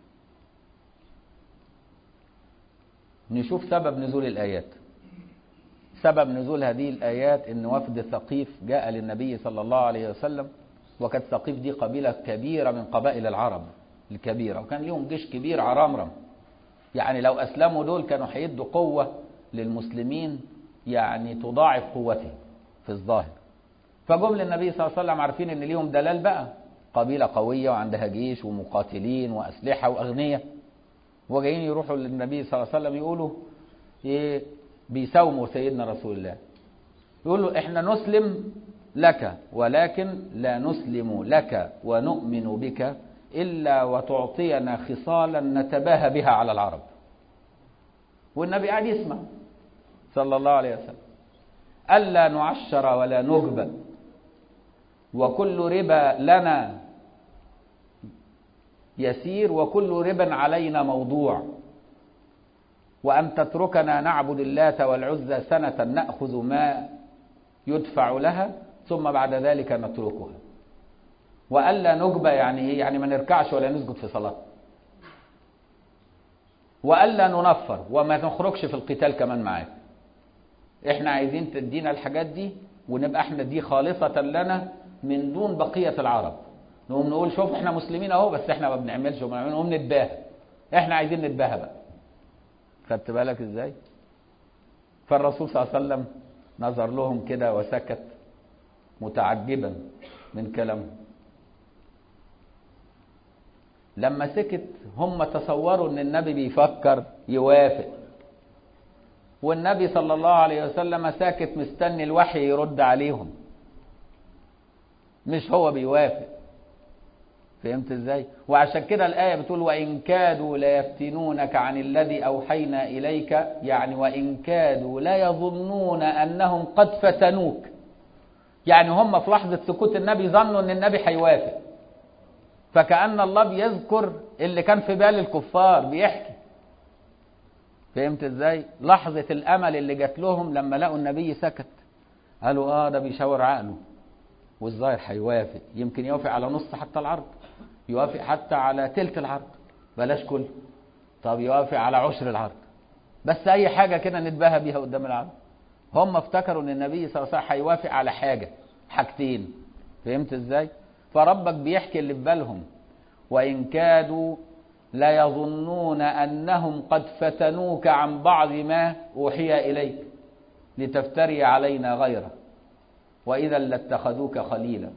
نشوف سبب نزول الآيات. سبب نزول هذه الآيات إن وفد ثقيف جاء للنبي صلى الله عليه وسلم، وكانت ثقيف دي قبيلة كبيرة من قبائل العرب الكبيرة، وكان لهم جيش كبير عرامرم، يعني لو أسلموا دول كانوا هيدوا قوة للمسلمين يعني تضاعف قوتهم في الظاهر. فجم للنبي صلى الله عليه وسلم عارفين إن ليهم دلال بقى، قبيلة قوية وعندها جيش ومقاتلين وأسلحة وأغنية، وجايين يروحوا للنبي صلى الله عليه وسلم يقولوا إيه، بيساوموا سيدنا رسول الله، يقول له احنا نسلم لك ولكن لا نسلم لك ونؤمن بك إلا وتعطينا خصالا نتباهى بها على العرب. والنبي قاعد يسمع صلى الله عليه وسلم: ألا نعشر ولا نجبى، وكل ربا لنا يسير وكل ربا علينا موضوع، وأن تتركنا نعبد اللات والعزى سنة نأخذ ما يدفع لها ثم بعد ذلك نتركها، وألا نجبى يعني إيه؟ يعني ما نركعش ولا نسجد في صلاة، وألا ننفر وما نخرجش في القتال كمان معاك. احنا عايزين تدينا الحاجات دي ونبقى احنا دي خالصة لنا من دون بقية العرب. نقوم نقول شوف احنا مسلمين اهو، بس احنا ما بنعملش وبنعمل، نقوم نتباهى، احنا عايزين نتباهى بقى. خدت بالك ازاي؟ فالرسول صلى الله عليه وسلم نظر لهم كده وسكت متعجبا من كلامهم. لما سكت هم تصوروا ان النبي بيفكر يوافق، والنبي صلى الله عليه وسلم ساكت مستني الوحي يرد عليهم، مش هو بيوافق. فهمت ازاي؟ وعشان كده الآية بتقول وإن كادوا ليفتنونك عن الذي أوحينا إليك، يعني وإن كادوا لا يظنون أنهم قد فتنوك، يعني هم في لحظة سكوت النبي ظنوا أن النبي هيوافق، فكأن الله بيذكر اللي كان في بال الكفار بيحكي. فهمت ازاي؟ لحظة الأمل اللي جات لهم لما لقوا النبي سكت، قالوا ده بيشاور عقله، والظاهر هيوافق، يمكن يوافق على نص حتى العرض، يوافق حتى على تلت العرض، بلاش كل، طب يوافق على عشر العرض، بس أي حاجة كده نتباهى بيها قدام العرض. هم افتكروا ان النبي صلى الله عليه وسلم هيوافق على حاجتين. فهمت ازاي؟ فربك بيحكي اللي في بالهم: وإن كادوا لا يظنون أنهم قد فتنوك عن بعض ما أوحي إليك لتفتري علينا غيره وإذا لاتخذوك خليلا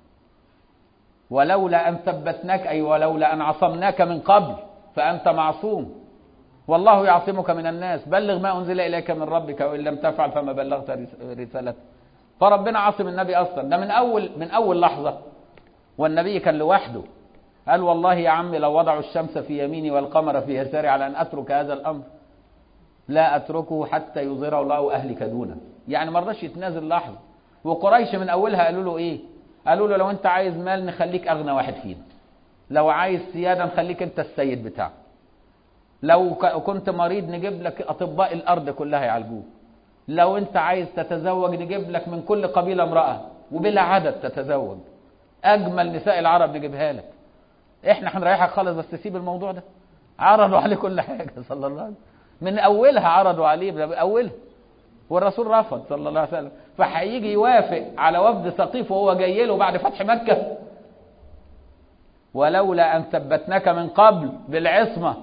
ولولا أن ثبتناك، أي ولولا أن عصمناك من قبل فأنت معصوم، والله يعصمك من الناس، بلغ ما أنزل إليك من ربك وإن لم تفعل فما بلغت رسالته. فربنا عاصم النبي أصلا، ده من أول لحظة، والنبي كان لوحده. قال والله يا عمي لو وضعوا الشمس في يميني والقمر في يساري على أن أترك هذا الأمر لا أتركه حتى يظهر الله أهلك دونه، يعني ما رضاش يتنازل لحظة. وقريش من أولها قالوا له إيه؟ قالوا له لو أنت عايز مال نخليك أغنى واحد فينا، لو عايز سيادة نخليك أنت السيد بتاعك، لو كنت مريض نجيب لك أطباء الأرض كلها يعالجوه، لو أنت عايز تتزوج نجيب لك من كل قبيلة امرأة وبلا عدد تتزوج، أجمل نساء العرب نجيبها لك، إحنا هنريحك خالص بس تسيب الموضوع ده. عرضوا عليه كل حاجة صلى الله عليه وسلم، من أولها عرضوا عليه من أولها، والرسول رفض صلى الله عليه وسلم. فهيجي يوافق على وفد ثقيف وهو جاي له بعد فتح مكة؟ ولولا أن ثبتناك من قبل بالعصمة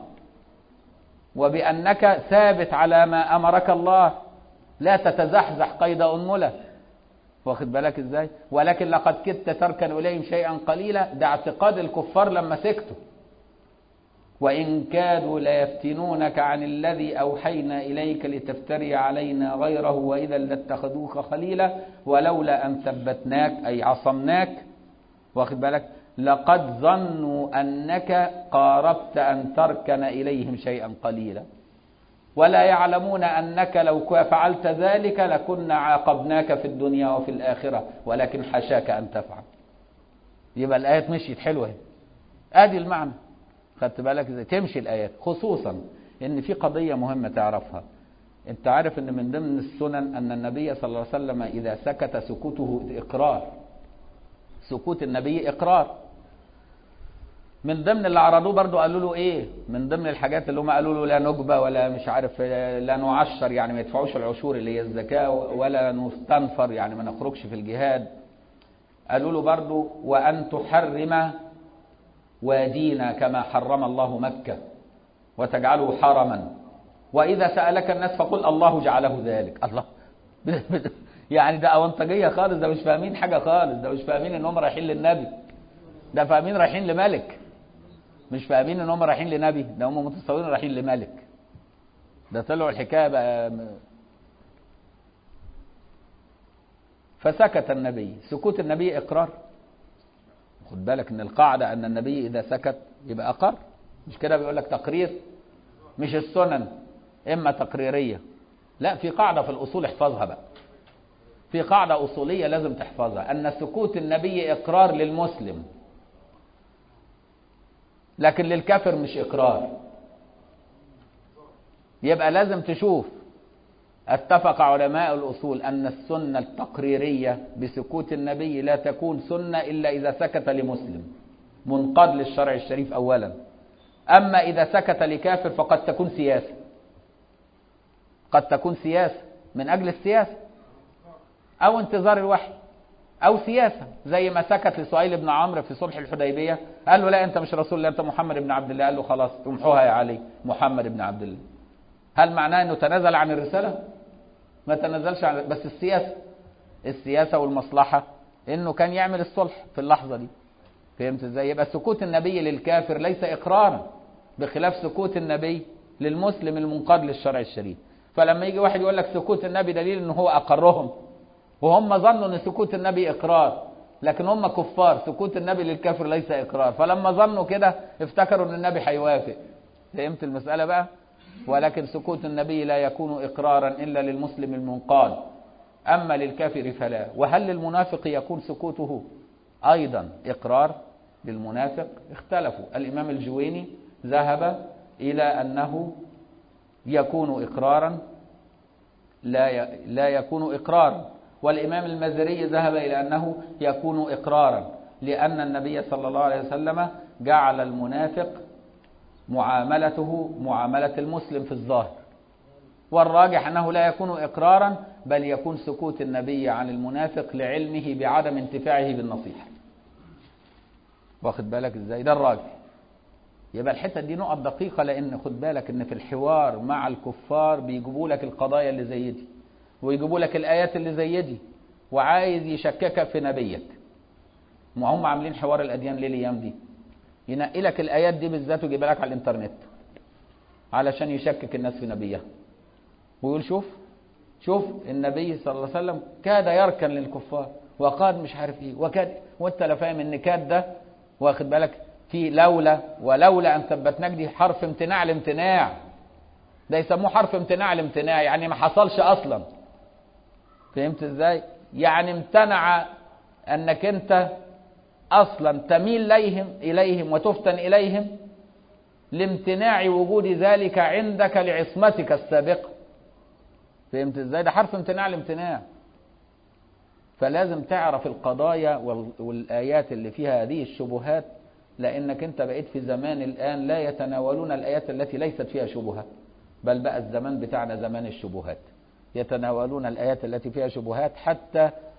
وبأنك ثابت على ما أمرك الله لا تتزحزح قيد أنملة. واخد بالك ازاي؟ ولكن لقد كدت تركن إليهم شيئا قليلا، ده اعتقاد الكفار لما سكتوا. وإن كادوا ليفتنونك عن الذي أوحينا إليك لتفتري علينا غيره وإذا لاتخذوك خليلا ولولا أن ثبتناك أي عصمناك. واخد بالك؟ لقد ظنوا أنك قاربت أن تركن إليهم شيئا قليلا ولا يعلمون أنك لو فعلت ذلك لكنا عاقبناك في الدنيا وفي الآخرة ولكن حشاك أن تفعل. يبقى الآيات مشيت حلوة، آدي المعنى. خدت بالك ازاي تمشي الآيات؟ خصوصا إن في قضية مهمة تعرفها. أنت عارف إن من ضمن السنن أن النبي صلى الله عليه وسلم إذا سكت سكوته إقرار. سكوت النبي إقرار. من ضمن اللي عرضوه برضو قالوا له ايه؟ من ضمن الحاجات اللي هم قالوا له لا نجبة ولا مش عارف لا نعشر، يعني ما يدفعوش العشور اللي هي الزكاة، ولا نستنفر يعني ما نخرجش في الجهاد. قالوا له برضو وأن تحرم وادينا كما حرم الله مكة وتجعله حرما وإذا سألك الناس فقل الله جعله ذلك. الله يعني ده أونطجية خالص، ده مش فاهمين حاجة خالص، ده مش فاهمين إنهم رايحين للنبي، ده فاهمين رايحين لملك، مش فاهمين ان هم رايحين لنبي، ده هم متصورين رايحين لملك. ده طلعوا الحكايه بقى. فسكت النبي. سكوت النبي اقرار. خد بالك ان القاعده ان النبي اذا سكت يبقى اقر، مش كده بيقول لك تقرير. مش السنن اما تقريريه، لا، في قاعده في الاصول احفظها بقى، في قاعده اصوليه لازم تحفظها، ان سكوت النبي اقرار للمسلم لكن للكافر مش إقرار. يبقى لازم تشوف اتفق علماء الأصول أن السنة التقريرية بسكوت النبي لا تكون سنة إلا إذا سكت لمسلم منقاد للشرع الشريف أولا. أما إذا سكت لكافر فقد تكون سياسة، قد تكون سياسة من أجل السياسة أو انتظار الوحي أو سياسة، زي ما سكت لسهيل بن عمرو في صلح الحديبية، قال له لا أنت مش رسول الله، أنت محمد بن عبد الله. قال له خلاص تمحوها يا علي، محمد بن عبد الله. هل معناه أنه تنازل عن الرسالة؟ ما تنازلش عن، بس السياسة والمصلحة أنه كان يعمل الصلح في اللحظة دي. فهمت إزاي؟ يبقى سكوت النبي للكافر ليس إقرارا، بخلاف سكوت النبي للمسلم المنقاد للشرع الشريف. فلما يجي واحد يقول لك سكوت النبي دليل أنه هو أقرهم، وهم ظنوا ان سكوت النبي اقرار، لكن هم كفار، سكوت النبي للكافر ليس اقرار، فلما ظنوا كده افتكروا ان النبي هيوافق. فهمت المسألة بقى؟ ولكن سكوت النبي لا يكون اقرارا الا للمسلم المنقاد، اما للكافر فلا. وهل للمنافق يكون سكوته ايضا اقرار؟ للمنافق اختلفوا. الامام الجويني ذهب الى انه يكون اقرارا لا يكون اقرارا، والإمام المزري ذهب إلى أنه يكون إقرارا، لأن النبي صلى الله عليه وسلم جعل المنافق معاملته معاملة المسلم في الظاهر، والراجح أنه لا يكون إقرارا بل يكون سكوت النبي عن المنافق لعلمه بعدم انتفاعه بالنصيحة. واخد بالك إزاي؟ ده الراجح. يبقى الحتة دي نقط دقيقة، لأن خد بالك إن في الحوار مع الكفار بيجيبوا لك القضايا اللي زي دي ويجيبوا لك الآيات اللي زي دي، وعايز يشككك في نبيك. ما هم عاملين حوار الأديان ليه الأيام دي؟ ينقي لك الآيات دي بالذات ويجيبها لك على الإنترنت علشان يشكك الناس في نبيه، ويقول شوف النبي صلى الله عليه وسلم كاد يركن للكفار وقال مش عارف ايه وكاد، وانت لا فاهم ان كاد ده واخد بالك في ولولا ان ثبتناك دي حرف امتناع الامتناع، ده يسموه حرف امتناع الامتناع، يعني ما حصلش اصلا. فهمت ازاي؟ يعني امتنع انك انت اصلا تميل اليهم وتفتن اليهم لامتناع وجود ذلك عندك لعصمتك السابقة. فهمت ازاي؟ ده حرف امتناع الامتناع. فلازم تعرف القضايا والآيات اللي فيها هذه الشبهات، لأنك انت بقيت في زمان الآن لا يتناولون الآيات التي ليست فيها شبهات، بل بقى الزمان بتاعنا زمان الشبهات، يتناولون الآيات التي فيها شبهات حتى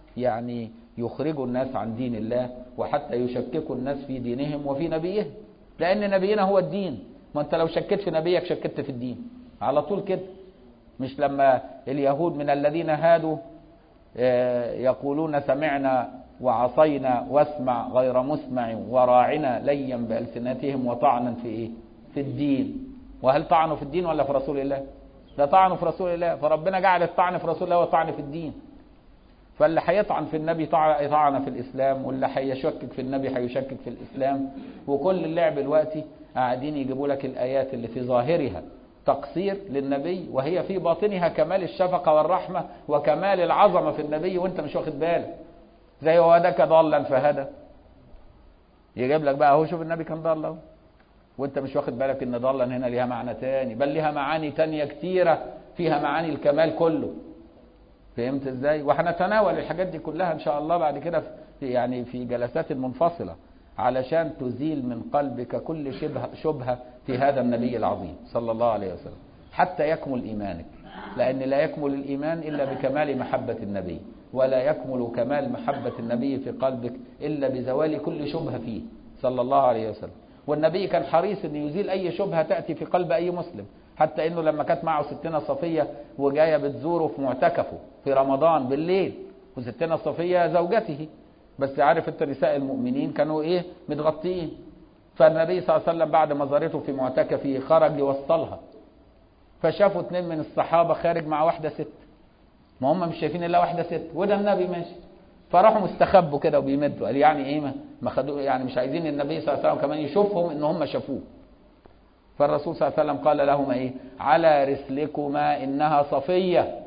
يعني يخرجوا الناس عن دين الله، وحتى يشككوا الناس في دينهم وفي نبيهم، لأن نبينا هو الدين. ما أنت لو شككت في نبيك شككت في الدين على طول كده. مش لما اليهود من الذين هادوا يقولون سمعنا وعصينا واسمع غير مسمع وراعنا ليا بألسنتهم وطعنا في إيه؟ في الدين. وهل طعنوا في الدين ولا في رسول الله؟ ده طعنوا في رسول الله. فربنا جعل الطعن في رسول الله وطعن في الدين. فاللي هيطعن في النبي طعن في الإسلام، واللي هيشكك في النبي هيشكك في الإسلام. وكل اللعب دلوقتي قاعدين يجيبوا لك الآيات اللي في ظاهرها تقصير للنبي، وهي في باطنها كمال الشفقة والرحمة وكمال العظمة في النبي، وانت مش واخد بالك. زي وهداك ضالا فهدى، يجيب لك بقى اهو شوف النبي كان ضال اهو، وانت مش واخد بالك ان ضالا هنا ليها معنى تاني، بل ليها معاني تانية كتيرة فيها معاني الكمال كله. فهمت ازاي؟ وهنتناول الحاجات دي كلها ان شاء الله بعد كده يعني في جلسات منفصلة، علشان تزيل من قلبك كل شبهة في هذا النبي العظيم صلى الله عليه وسلم، حتى يكمل إيمانك. لأن لا يكمل الإيمان إلا بكمال محبة النبي، ولا يكمل كمال محبة النبي في قلبك إلا بزوال كل شبهة فيه صلى الله عليه وسلم. والنبي كان حريص أن يزيل أي شبهة تأتي في قلب أي مسلم، حتى أنه لما كانت معه ستنا صفية وجاية بتزوره في معتكفه في رمضان بالليل، وستنا صفية زوجته، بس عارف انت نساء المؤمنين كانوا ايه؟ متغطيين. فالنبي صلى الله عليه وسلم بعد ما زارته في معتكفه خرج يوصلها، فشافوا 2 من الصحابة خارج مع واحدة ست، ما هم مش شايفين الا واحدة ست وده النبي ماشي، فراحوا مستخبوا كده وبيمدوا. قال يعني ايه ما خدوا، يعني مش عايزين النبي صلى الله عليه وسلم كمان يشوفهم ان هم شافوه. فالرسول صلى الله عليه وسلم قال لهم ايه؟ على رسلكما انها صفية.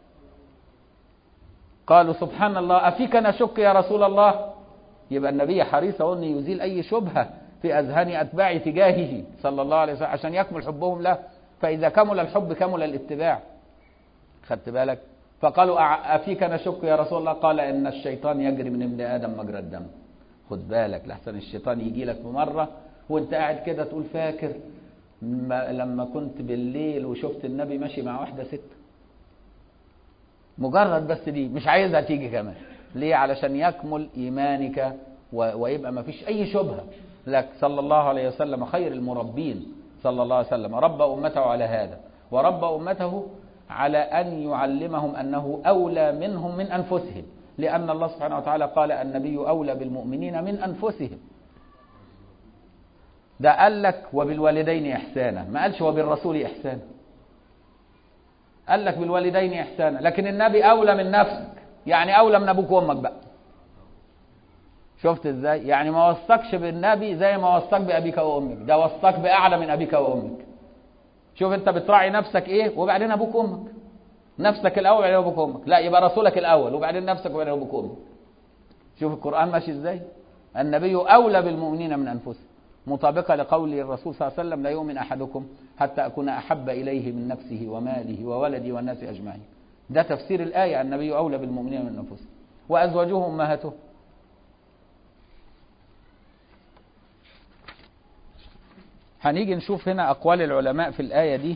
قالوا سبحان الله أفيك نشك يا رسول الله. يبقى النبي حريص أن يزيل أي شبهة في أذهان أتباع تجاهه صلى الله عليه وسلم عشان يكمل حبهم له. فإذا كمل الحب كمل الاتباع. خدت بالك؟ فقالوا أفيك نشك يا رسول الله. قال إن الشيطان يجري من ابن آدم مجرى الدم. خد بالك لحسن الشيطان يجي لك بمرة وانت قاعد كده تقول فاكر لما كنت بالليل وشفت النبي ماشي مع واحدة ست. مجرد بس دي مش عايزها تيجي كمان. ليه؟ علشان يكمل إيمانك ويبقى ما فيش أي شبهة لك. صلى الله عليه وسلم خير المربين صلى الله عليه وسلم، ربى أمته على هذا، وربى أمته على أن يعلمهم أنه أولى منهم من أنفسهم، لأن الله سبحانه وتعالى قال النبي أولى بالمؤمنين من أنفسهم. ده قال لك وبالوالدين إحسانا، ما قالش وبالرسول إحسانا، قال لك بالوالدين إحسانا. لكن النبي أولى من نفسك، يعني أولى من أبوك وأمك بقى. شفت إزاي؟ يعني ما وصكش بالنبي زي ما وصك بأبيك وأمك، ده وصك بأعلى من أبيك وأمك. شوف أنت بتراعي نفسك إيه وبعدين أبوك وأمك. نفسك الأول وبعدين أبوك وأمك، لا يبقى رسولك الأول وبعدين نفسك وبعدين أبوك وأمك. شوف القرآن ماشي إزاي؟ النبي أولى بالمؤمنين من أنفسهم، مطابقة لقول الرسول صلى الله عليه وسلم لا يؤمن أحدكم حتى أكون أحب إليه من نفسه وماله وولدي والناس أجمعين. ده تفسير الآية، النبي أولى بالمؤمنين من أنفسهم وأزواجه أمهاتهم. هنيجي نشوف هنا أقوال العلماء في الآية دي.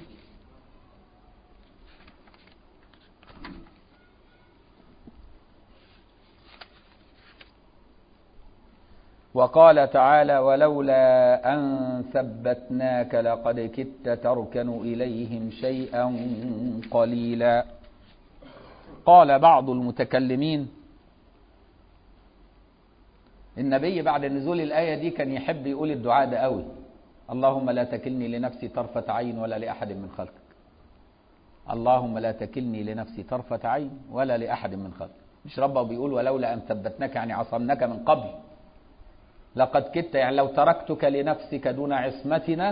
وقال تعالى ولولا أن ثبتناك لقد كدت تركن إليهم شيئا قليلا. قال بعض المتكلمين النبي بعد نزول الآية دي كان يحب يقول الدعاء ده قوي، اللهم لا تكلني لنفسي طرفة عين ولا لأحد من خلقك. اللهم لا تكلني لنفسي طرفة عين ولا لأحد من خلقك. مش ربه بيقول ولولا أن ثبتناك يعني عصمناك من قبل، لقد كدت يعني لو تركتك لنفسك دون عصمتنا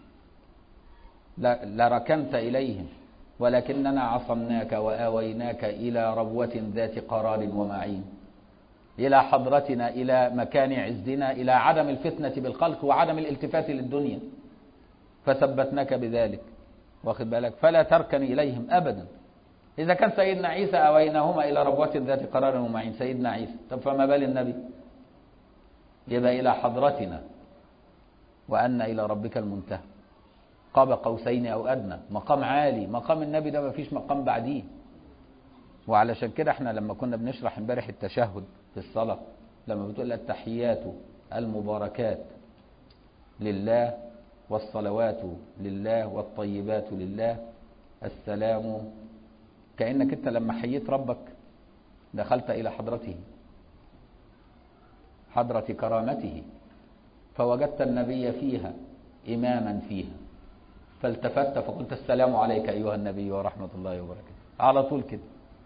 لركنت إليهم، ولكننا عصمناك وآويناك إلى ربوة ذات قرار ومعين، إلى حضرتنا، إلى مكان عزنا، إلى عدم الفتنة بالخلق وعدم الالتفات للدنيا، فثبتناك بذلك. واخد بالك؟ فلا تركن إليهم أبدا. إذا كان سيدنا عيسى آويناهما إلى ربوة ذات قرار ومعين، سيدنا عيسى، طب فما بال النبي؟ يبقى إلى حضرتنا وأن إلى ربك المنتهى، قاب قوسين أو أدنى، مقام عالي. مقام النبي ده ما فيش مقام بعديه. وعلشان كده احنا لما كنا بنشرح امبارح التشهد في الصلاة، لما بتقول التحيات المباركات لله والصلوات لله والطيبات لله السلام، كأنك انت لما حييت ربك دخلت إلى حضرته، حضرة كرامته، فوجدت النبي فيها إماما فيها، فالتفت فقلت السلام عليك أيها النبي ورحمة الله وبركاته، على طول كده.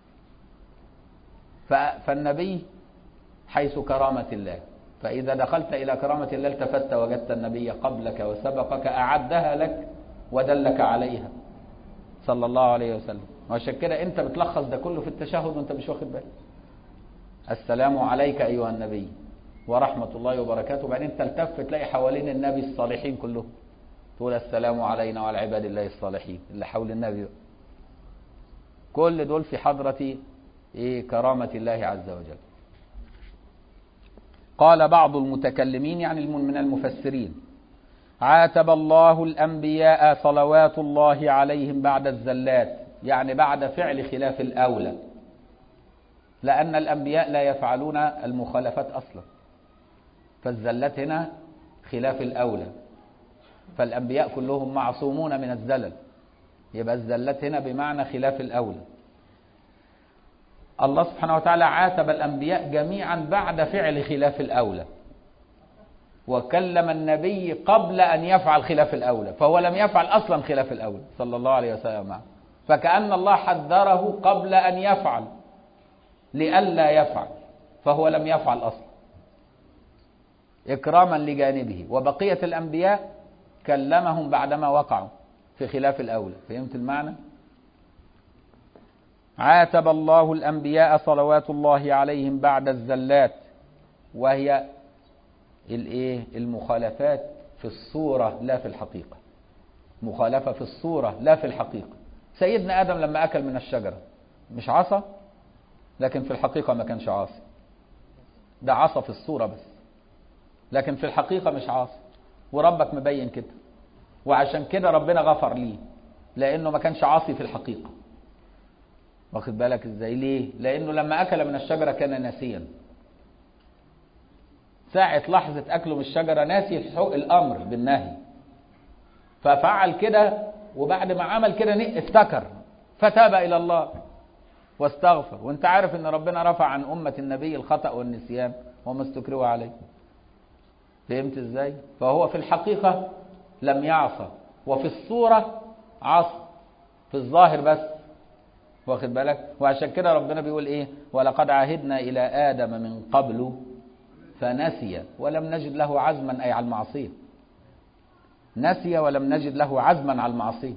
فالنبي حيث كرامة الله، فإذا دخلت إلى كرامة الله التفت وجدت النبي قبلك وسبقك أعدها لك ودلك عليها صلى الله عليه وسلم. وعشان كده أنت بتلخص ده كله في التشهد وأنت مش واخد بالك. السلام عليك أيها النبي ورحمة الله وبركاته، وبعدين تلتف تلاقي حوالين النبي الصالحين كلهم، تقول السلام علينا وعلى عباد الله الصالحين اللي حول النبي، كل دول في حضرة كرامة الله عز وجل. قال بعض المتكلمين يعني من المفسرين: عاتب الله الأنبياء صلوات الله عليهم بعد الزلات، يعني بعد فعل خلاف الأولى، لأن الأنبياء لا يفعلون المخالفات أصلا، فالزلات هنا خلاف الأولى، فالأنبياء كلهم معصومون من الزلل، يبقى الزلات هنا بمعنى خلاف الأولى. الله سبحانه وتعالى عاتب الأنبياء جميعا بعد فعل خلاف الأولى، وكلم النبي قبل أن يفعل خلاف الأولى، فهو لم يفعل أصلا خلاف الأولى صلى الله عليه وسلم، فكأن الله حذره قبل أن يفعل لئلا يفعل، فهو لم يفعل أصلا إكراما لجانبه. وبقية الأنبياء كلمهم بعدما وقعوا في خلاف الأولى. فهمت المعنى؟ عاتب الله الأنبياء صلوات الله عليهم بعد الزلات، وهي المخالفات في الصورة لا في الحقيقة، مخالفة في الصورة لا في الحقيقة. سيدنا آدم لما أكل من الشجرة مش عصى؟ لكن في الحقيقة ما كانش عاصي، ده عصى في الصورة بس، لكن في الحقيقة مش عاصي، وربك مبين كده، وعشان كده ربنا غفر ليه، لأنه ما كانش عاصي في الحقيقة. واخد بالك ازاي؟ ليه؟ لأنه لما أكل من الشجرة كان ناسيا، ساعة لحظة أكله من الشجرة ناسي الأمر بالنهي، ففعل كده، وبعد ما عمل كده افتكر فتاب إلى الله واستغفر. وانت عارف ان ربنا رفع عن أمة النبي الخطأ والنسيان وما استكرهوا عليه. فهمت ازاي؟ فهو في الحقيقة لم يعصى، وفي الصورة عصى في الظاهر بس. واخد بالك؟ وعشان كده ربنا بيقول ايه؟ ولقد عهدنا إلى آدم من قبل فنسي ولم نجد له عزما، أي على المعصية. نسي ولم نجد له عزما على المعصية.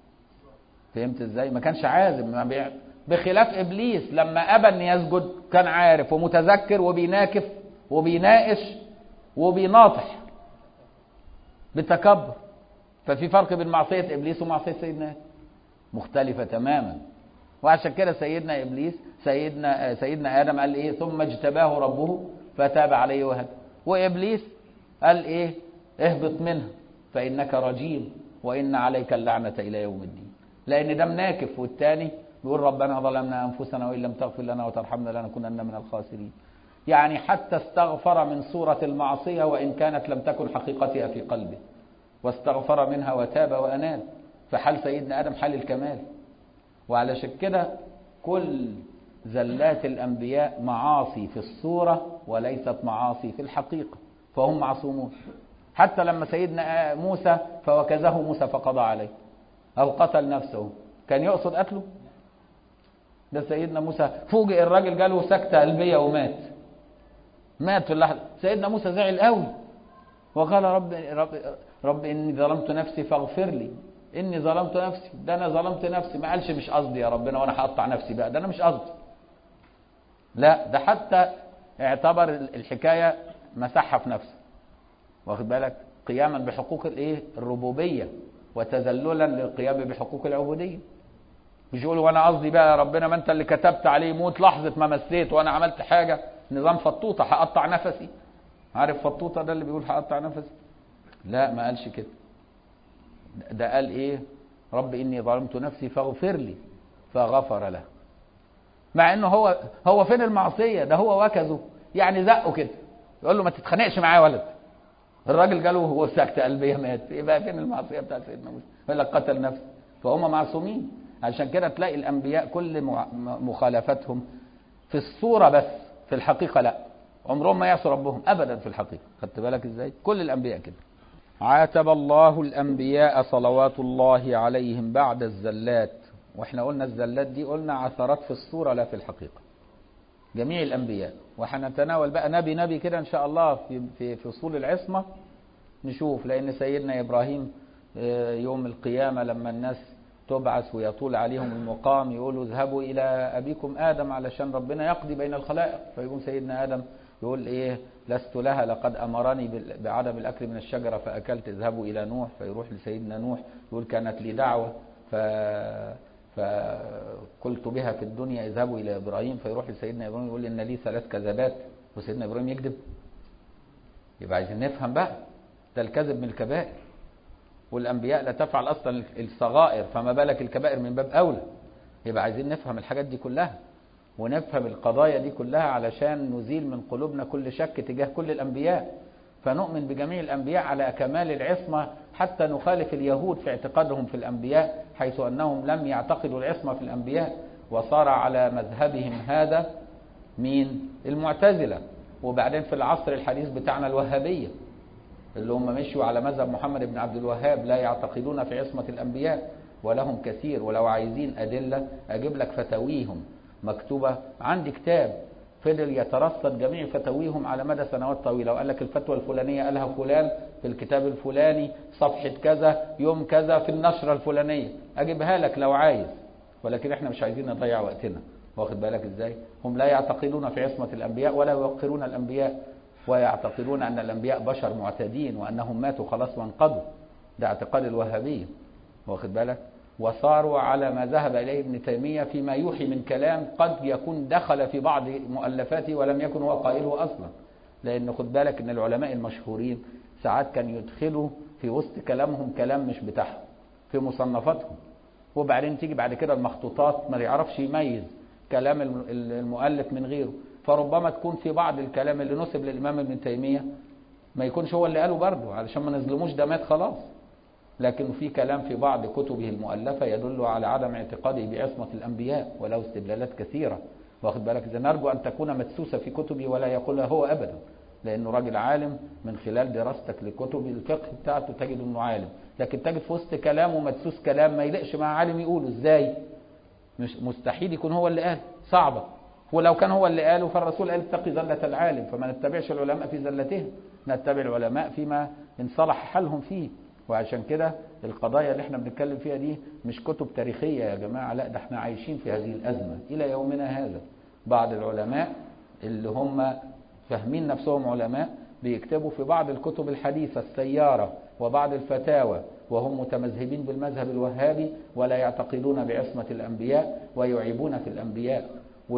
فهمت ازاي؟ ما كانش عازم، بخلاف إبليس لما أبى أن يسجد كان عارف ومتذكر وبيناكف وبيناقش وبيناطح بتكبر. ففي فرق بين معصية إبليس ومعصية سيدنا، مختلفة تماما. وعشان كده سيدنا إبليس سيدنا آدم قال إيه؟ ثم اجتباه ربه فتاب عليه وهدى. وإبليس قال إيه؟ اهبط منها فإنك رجيم وإن عليك اللعنة إلى يوم الدين، لأن ده مناكف، والتاني بيقول ربنا ظلمنا أنفسنا وإن لم تغفر لنا وترحمنا لنكونن من الخاسرين. يعني حتى استغفر من صورة المعصية وإن كانت لم تكن حقيقتها في قلبه، واستغفر منها وتاب وأناب. فحال سيدنا آدم حال الكمال. وعلشان كده كل زلات الأنبياء معاصي في الصورة وليست معاصي في الحقيقة، فهم معصومون. حتى لما سيدنا موسى فوكزه موسى فقضى عليه أو قتل نفسه، كان يقصد قتله؟ ده سيدنا موسى فوجئ الراجل جاله سكتة قلبية ومات، مات في اللحظة. سيدنا موسى زعل قوي وقال رب إني ظلمت نفسي فاغفر لي، إني ظلمت نفسي، ده أنا ظلمت نفسي. ما قالش مش قصدي يا ربنا وأنا هقطع نفسي بقى، ده أنا مش قصدي. لا، ده حتى اعتبر الحكاية مسحها في نفسه. واخد بالك؟ قياما بحقوق الربوبية وتذللا للقيام بحقوق العبودية. مش يقول وانا قصدي بقى يا ربنا، ما انت اللي كتبت عليه يموت لحظة ما مسيت وانا عملت حاجة، نظام فطوطة هقطع نفسي. عارف فطوطة ده اللي بيقول هقطع نفسي؟ لا، ما قالش كده. ده قال ايه؟ رب اني ظلمت نفسي فاغفر لي، فغفر له. مع انه هو فين المعصيه؟ ده هو وكزه، يعني زقه كده، يقول له ما تتخانقش معايا ولد. الراجل جاله هو سكتة قلبية مات، يبقى فين المعصية بتاعت سيدنا موسى؟ يقول لك قتل نفسه. فهم معصومين. عشان كده تلاقي الأنبياء كل مخالفتهم في الصورة بس، في الحقيقة لا، عمرهم ما يعصوا ربهم أبدا في الحقيقة. خدت بالك إزاي؟ كل الأنبياء كده. عاتب الله الأنبياء صلوات الله عليهم بعد الزلات. وإحنا قلنا الزلات دي قلنا عثرات في الصورة لا في الحقيقة. جميع الأنبياء. وحنتناول بقى نبي كده إن شاء الله في فصول العصمة نشوف. لأن سيدنا إبراهيم يوم القيامة لما الناس تبعث ويطول عليهم المقام يقولوا اذهبوا إلى أبيكم آدم علشان ربنا يقضي بين الخلائق. فيقول سيدنا آدم يقول إيه لست لها لقد أمرني بعدم الأكل من الشجرة فأكلت، اذهبوا إلى نوح. فيروح لسيدنا نوح يقول كانت لي دعوة فقلت بها في الدنيا اذهبوا إلى إبراهيم. فيروح لسيدنا إبراهيم يقول إن لي 3 كذبات، وسيدنا إبراهيم يكذب. يبقى عايزين نفهم بقى ده الكذب من الكبائر، والأنبياء لا تفعل أصلا الصغائر، فما بالك الكبائر من باب أولى. يبقى عايزين نفهم الحاجات دي كلها ونفهم القضايا دي كلها علشان نزيل من قلوبنا كل شك تجاه كل الأنبياء، فنؤمن بجميع الأنبياء على كمال العصمة، حتى نخالف اليهود في اعتقادهم في الأنبياء، حيث أنهم لم يعتقدوا العصمة في الأنبياء، وصار على مذهبهم هذا مين؟ المعتزلة. وبعدين في العصر الحديث بتاعنا الوهابية اللي هم مشوا على مذهب محمد بن عبد الوهاب، لا يعتقدون في عصمة الأنبياء، ولهم كثير. ولو عايزين أدلة أجيب لك فتاويهم مكتوبة عندي كتاب فضل يترصد جميع فتاويهم على مدى سنوات طويلة، وقال لك الفتوى الفلانية قالها فلان في الكتاب الفلاني صفحة كذا يوم كذا في النشرة الفلانية، أجيبها لك لو عايز. ولكن احنا مش عايزين نضيع وقتنا. واخد بالك ازاي؟ هم لا يعتقدون في عصمة الأنبياء ولا يوقرون الأنبياء، ويعتقدون أن الأنبياء بشر معتدين وأنهم ماتوا خلاص وانقضوا. ده اعتقاد الوهابية. واخد بالك؟ وصاروا على ما ذهب إليه ابن تيمية فيما يوحي من كلام قد يكون دخل في بعض مؤلفاته ولم يكن هو قائله أصلا. لأن خد بالك أن العلماء المشهورين ساعات كان يدخلوا في وسط كلامهم كلام مش بتاعهم في مصنفاتهم، وبعدين تيجي بعد كده المخطوطات ما يعرفش يميز كلام المؤلف من غيره. فربما تكون في بعض الكلام اللي نسب للإمام ابن تيمية ما يكونش هو اللي قاله برضه، علشان ما نظلموش ده مات خلاص. لكن في كلام في بعض كتبه المؤلفة يدل على عدم اعتقاده بعصمة الأنبياء، وله استدلالات كثيرة. واخد بالك؟ إذا نرجو أن تكون مدسوسة في كتبه ولا يقولها هو أبدا، لأنه راجل عالم. من خلال دراستك لكتب الفقه بتاعته تجد أنه عالم، لكن تجد في وسط كلامه مدسوس كلام ما يلقش مع عالم يقوله. إزاي؟ مش مستحيل يكون هو اللي قال، صعبة. ولو كان هو اللي قاله فالرسول قال اتقي زلة العالم، فما نتبعش العلماء في زلتهم، نتبع العلماء فيما إن صلح حالهم فيه. وعشان كده القضايا اللي احنا بنتكلم فيها دي مش كتب تاريخية يا جماعة، لا، ده احنا عايشين في هذه الأزمة إلى يومنا هذا. بعض العلماء اللي هم فاهمين نفسهم علماء بيكتبوا في بعض الكتب الحديثة السيارة وبعض الفتاوى وهم متمذهبين بالمذهب الوهابي ولا يعتقدون بعصمة الأنبياء ويعيبون في الأنبياء.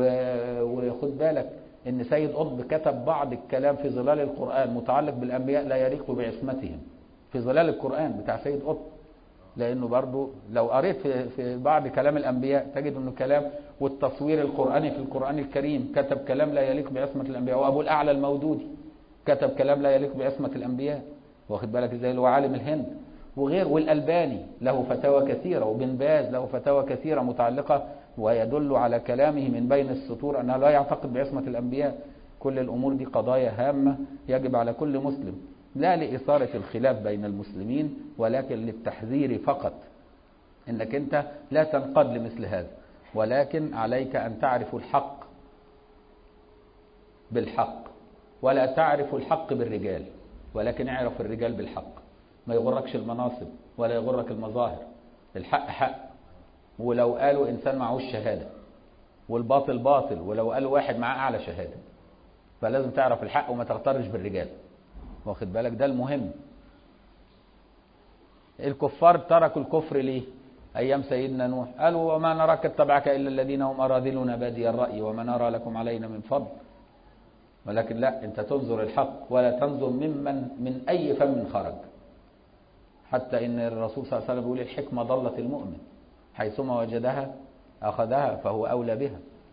وخد بالك ان سيد قطب كتب بعض الكلام في ظلال القرآن متعلق بالأنبياء لا يليق بعصمتهم، في ظلال القرآن بتاع سيد قطب. لأنه برضو لو قريت في بعض كلام الأنبياء تجد أنه كلام، والتصوير القرآني في القرآن الكريم كتب كلام لا يليق بعصمة الأنبياء. وأبو الأعلى المودودي كتب كلام لا يليق بعصمة الأنبياء. واخد بالك ازاي؟ اللي هو عالم الهند وغير. والألباني له فتاوى كثيرة، وبن باز له فتاوى كثيرة متعلقة ويدل على كلامه من بين السطور أنه لا يعتقد بعصمة الأنبياء. كل الأمور دي قضايا هامة يجب على كل مسلم، لا لإثارة الخلاف بين المسلمين ولكن للتحذير فقط، إنك أنت لا تنقاد لمثل هذا، ولكن عليك أن تعرف الحق بالحق، ولا تعرف الحق بالرجال، ولكن اعرف الرجال بالحق. ما يغركش المناصب ولا يغرك المظاهر، الحق حق. ولو قالوا إنسان معهوش شهادة، والباطل باطل ولو قالوا واحد معاه أعلى شهادة، فلازم تعرف الحق وما تغترش بالرجال. واخد بالك؟ ده المهم. الكفار تركوا الكفر ليه؟ أيام سيدنا نوح قالوا وما نراك اتبعك إلا الذين هم أراذلنا بادي الرأي وما نرى لكم علينا من فضل. ولكن لا، أنت تنظر الحق ولا تنظر من أي فم خرج. حتى إن الرسول صلى الله عليه وسلم بيقول الحكمة ضلت المؤمن، حيثما وجدها أخذها فهو أولى بها.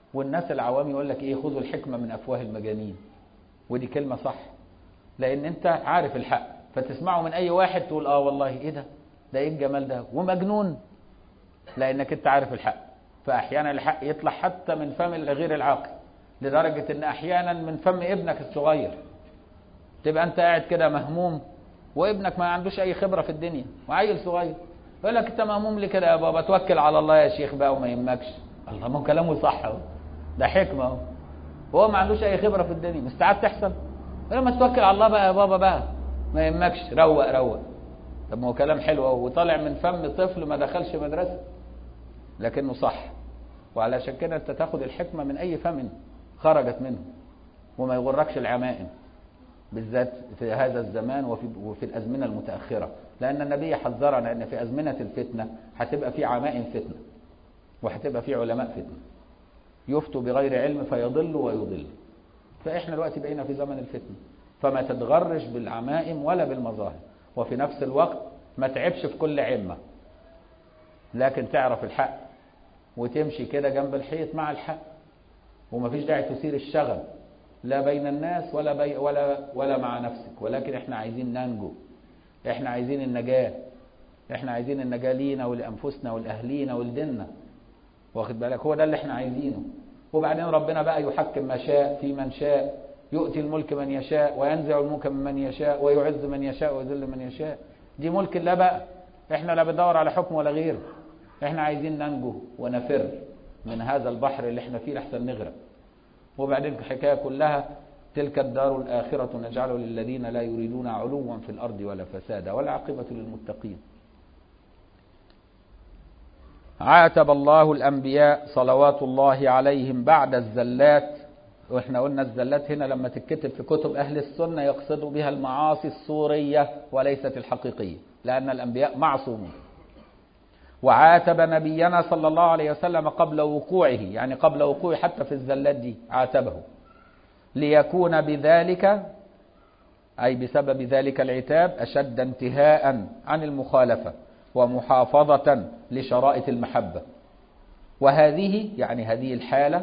والناس العوام يقول لك ايه، خذوا الحكمة من افواه المجانين. ودي كلمة صح، لان انت عارف الحق فتسمعه من اي واحد تقول اه والله ايه ده ايه الجمال ده، ومجنون، لانك انت عارف الحق. فاحيانا الحق يطلع حتى من فم غير العاقل، لدرجة ان احيانا من فم ابنك الصغير. تبقى انت قاعد كده مهموم وابنك ما عندوش اي خبرة في الدنيا وعيل صغير، يقول لك انت مهموم ليه كده يا بابا، توكل على الله يا شيخ بقى وما يهمكش. الله، ما هو كلامه صح اهو، ده حكمة اهو، وهو ما عندوش اي خبرة في الدنيا. مستعد تحصل؟ لما توكل على الله بقى يا بابا بقى ما يهمكش، روق روق. طب ما هو كلام حلو اهو، وطالع من فم طفل ما دخلش مدرسة، لكنه صح. وعلشان كده انت تاخد الحكمة من اي فم خرجت منه، وما يغركش العمائم، بالذات في هذا الزمان وفي الازمنة المتأخرة. لان النبي حذرنا ان في ازمنة الفتنة هتبقى في عمائم فتنة، وهتبقى في علماء فتنة يفتوا بغير علم فيضلوا ويضلوا. فاحنا دلوقتي بقينا في زمن الفتنة، فما تتغرش بالعمائم ولا بالمظاهر، وفي نفس الوقت ما تعبش في كل عمة، لكن تعرف الحق وتمشي كده جنب الحيط مع الحق. ومفيش داعي تثير الشغب لا بين الناس ولا مع نفسك، ولكن احنا عايزين ننجو، احنا عايزين النجاة، احنا عايزين النجاة لينا ولأنفسنا ولأهلينا ولديننا، واخد بالك؟ هو ده اللي احنا عايزينه. وبعدين ربنا بقى يحكم ما شاء في من شاء، يؤتي الملك من يشاء وينزع الملك من يشاء ويعز من يشاء ويذل من يشاء. دي ملك الله بقى، احنا لا بندور على حكم ولا غيره، احنا عايزين ننجو ونفر من هذا البحر اللي احنا فيه لحسن نغرق. وبعدين الحكاية كلها تلك الدار الآخرة نجعله للذين لا يريدون علوا في الأرض ولا فسادا والعاقبة للمتقين. عاتب الله الأنبياء صلوات الله عليهم بعد الزلات. واحنا قلنا الزلات هنا لما تتكتب في كتب أهل السنة يقصدوا بها المعاصي الصورية وليست الحقيقية، لأن الأنبياء معصومون. وعاتب نبينا صلى الله عليه وسلم قبل وقوعه، يعني قبل وقوعه حتى في الزلات دي عاتبه، ليكون بذلك أي بسبب ذلك العتاب أشد انتهاء عن المخالفة ومحافظة لشرائط المحبة. وهذه يعني هذه الحالة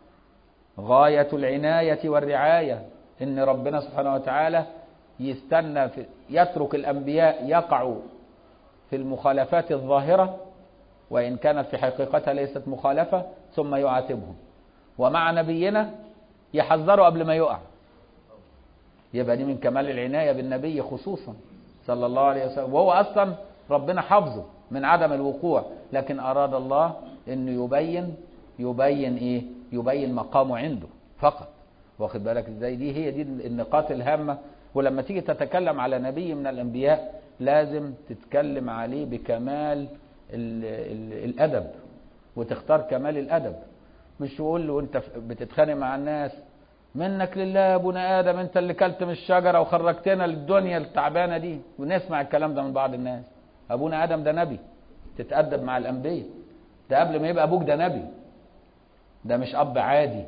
غاية العناية والرعاية، إن ربنا سبحانه وتعالى يستنى يترك الأنبياء يقعوا في المخالفات الظاهرة وإن كانت في حقيقتها ليست مخالفة، ثم يعاتبهم. ومع نبينا يحذروا قبل ما يقع. يبقى دي من كمال العناية بالنبي خصوصا صلى الله عليه وسلم، وهو أصلا ربنا حفظه من عدم الوقوع، لكن أراد الله أنه يبين إيه؟ يبين مقامه عنده فقط. واخد بالك إزاي؟ هي دي النقاط الهامة. ولما تيجي تتكلم على نبي من الأنبياء لازم تتكلم عليه بكمال الأدب، وتختار كمال الأدب. مش تقول له أنت بتتخانق مع الناس منك لله يا ابونا آدم أنت اللي كلت من الشجرة وخرجتنا للدنيا التعبانة دي، ونسمع الكلام ده من بعض الناس. أبونا آدم ده نبي، تتأدب مع الأنبياء. ده قبل ما يبقى أبوك ده نبي، ده مش أب عادي،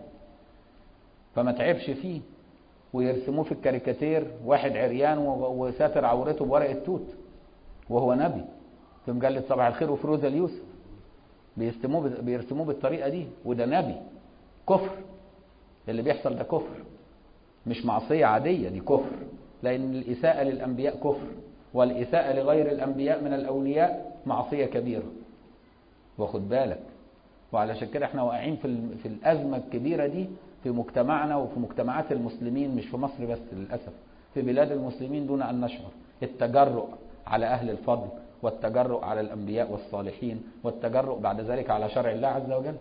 فما تعبش فيه. ويرسموه في الكاريكاتير واحد عريان وساتر عورته بورق التوت وهو نبي في مجلة صباح الخير وفروز اليوسف، بيرسموه بالطريقة دي، وده نبي. كفر اللي بيحصل ده، كفر مش معصية عادية، دي كفر، لأن الإساءة للأنبياء كفر، والإساءة لغير الأنبياء من الأولياء معصية كبيرة. واخد بالك؟ وعلشان كده احنا واقعين في الأزمة الكبيرة دي في مجتمعنا وفي مجتمعات المسلمين، مش في مصر بس للأسف، في بلاد المسلمين دون أن نشعر. التجرؤ على أهل الفضل، والتجرؤ على الأنبياء والصالحين، والتجرؤ بعد ذلك على شرع الله عز وجل.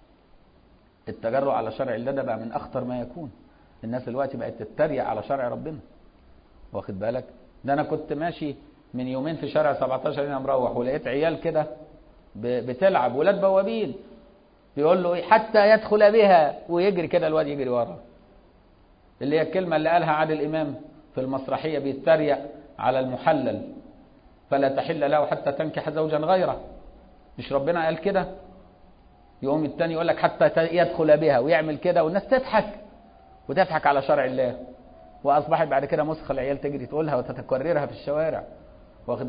التجرؤ على شرع الله ده بقى من أخطر ما يكون. الناس دلوقتي بقت تتريق على شرع ربنا. واخد بالك؟ ده أنا كنت ماشي من يومين في شارع 17 هنا مروح، ولقيت عيال كده بتلعب، ولاد بوابين، بيقول له حتى يدخل بها، ويجري كده الواد يجري وراه. اللي هي الكلمة اللي قالها عادل إمام في المسرحية، بيتريق على المحلل فلا تحل له حتى تنكح زوجا غيره. مش ربنا قال كده؟ يقوم التاني يقول لك حتى يدخل بها، ويعمل كده، والناس تضحك وتضحك على شرع الله. وأصبحت بعد كده مسخ، العيال تجري تقولها وتتكررها في الشوارع. واخد بالك؟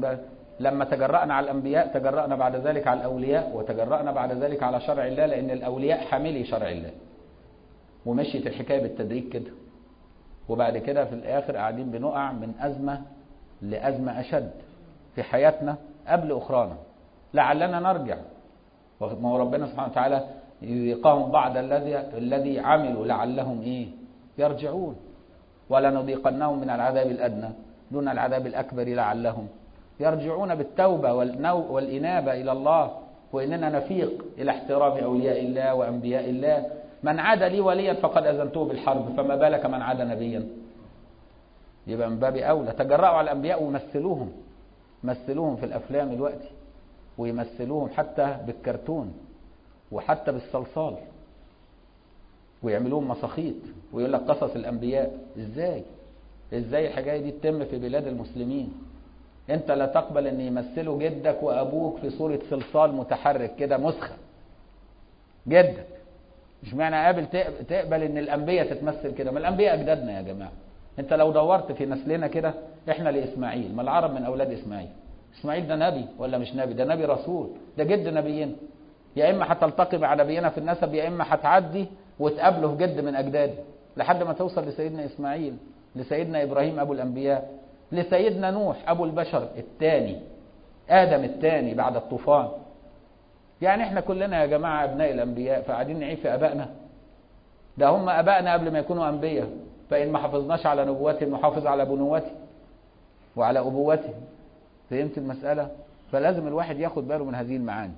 لما تجرأنا على الأنبياء تجرأنا بعد ذلك على الأولياء، وتجرأنا بعد ذلك على شرع الله، لأن الأولياء حاملي شرع الله. ومشيت الحكاية بالتدريج كده، وبعد كده في الآخر قاعدين بنقع من أزمة لأزمة أشد في حياتنا قبل أخرانا، لعلنا نرجع. ما هو ربنا سبحانه وتعالى يذيقهم بعد الذي عملوا لعلهم يرجعون، ولنذيقنهم من العذاب الأدنى دون العذاب الأكبر لعلهم يرجعون بالتوبة والإنابة إلى الله، وإننا نفيق إلى احترام أولياء الله وأنبياء الله. من عاد لي وليا فقد أذنته بالحرب، فما بالك من عاد نبيا؟ يبقى من باب أولى تجرأوا على الأنبياء ومثلوهم، مثلوهم في الأفلام الوقت، ويمثلوهم حتى بالكرتون وحتى بالصلصال، ويعملوهم مساخيط، ويقول لك قصص الأنبياء. إزاي الحكاية دي تتم في بلاد المسلمين؟ أنت لا تقبل أن يمثلوا جدك وأبوك في صورة صلصال متحرك كده مسخة جدك، مش معنى تقبل أن الأنبياء تتمثل كده؟ ما الأنبياء أجدادنا يا جماعة. أنت لو دورت في نسلنا كده، إحنا لإسماعيل، ما العرب من أولاد إسماعيل. إسماعيل ده نبي ولا مش نبي؟ ده نبي رسول، ده جد نبينا. يا إما هتلتقي مع نبينا في النسب، يا إما هتعدي وتقابله في جد من أجداده، لحد ما توصل لسيدنا إسماعيل، لسيدنا إبراهيم أبو الأنبياء، لسيدنا نوح أبو البشر الثاني، آدم الثاني بعد الطوفان. يعني إحنا كلنا يا جماعة أبناء الأنبياء، فقاعدين نعيب في أبائنا؟ ده هم أبائنا قبل ما يكونوا أنبياء، فإن ما حافظناش على نبوتهم نحافظ على بنوتهم وعلى أبوتهم. فهمت المسألة؟ فلازم الواحد ياخد باله من هذه المعاني.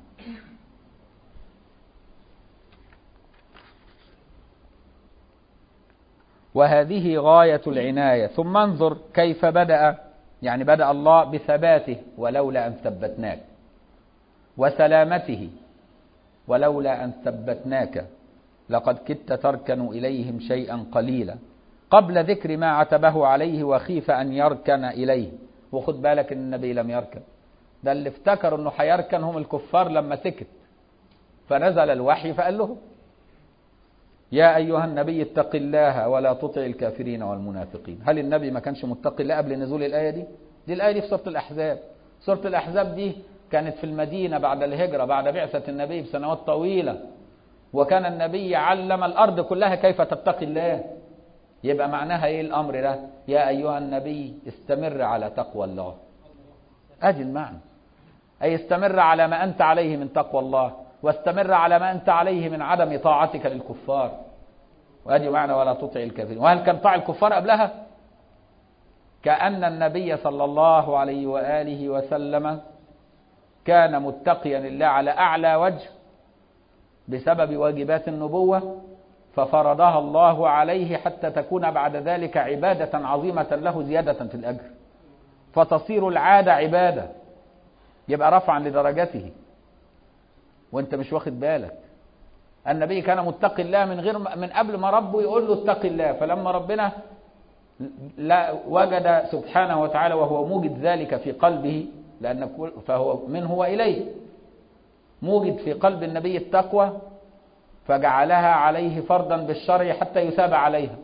وهذه غاية العناية. ثم انظر كيف بدأ، يعني بدأ الله بثباته ولولا أن ثبتناك، وسلامته ولولا أن ثبتناك لقد كدت تركن إليهم شيئا قليلا، قبل ذكر ما عتبه عليه وخيف أن يركن إليه. وخد بالك إن النبي لم يركن، ده اللي افتكروا أنه حيركن هم الكفار لما سكت، فنزل الوحي فقال له يا أيها النبي اتق الله ولا تطع الكافرين والمنافقين. هل النبي ما كانش متقي الله قبل نزول الآية دي؟ دي الآية دي في سورة الأحزاب. سورة الأحزاب دي كانت في المدينة بعد الهجرة، بعد بعثة النبي بسنوات طويلة، وكان النبي علم الأرض كلها كيف تتقي الله. يبقى معناها إيه الأمر ده؟ يا أيها النبي استمر على تقوى الله. أدي المعنى، أي استمر على ما أنت عليه من تقوى الله، واستمر على ما أنت عليه من عدم طاعتك للكفار. وأدي معنى ولا تطع الكافرين. وهل كان طاع الكفار قبلها؟ كأن النبي صلى الله عليه وآله وسلم كان متقيا لله على أعلى وجه بسبب واجبات النبوة، ففرضها الله عليه حتى تكون بعد ذلك عبادة عظيمة له زيادة في الأجر، فتصير العادة عبادة، يبقى رفعا لدرجته وانت مش واخد بالك. النبي كان متقي الله من قبل ما ربه يقول له اتق الله، فلما ربنا لا وجد سبحانه وتعالى وهو موجد ذلك في قلبه، لأن فهو منه وإليه، موجد في قلب النبي التقوى، فجعلها عليه فرضا بالشرع حتى يثاب عليها.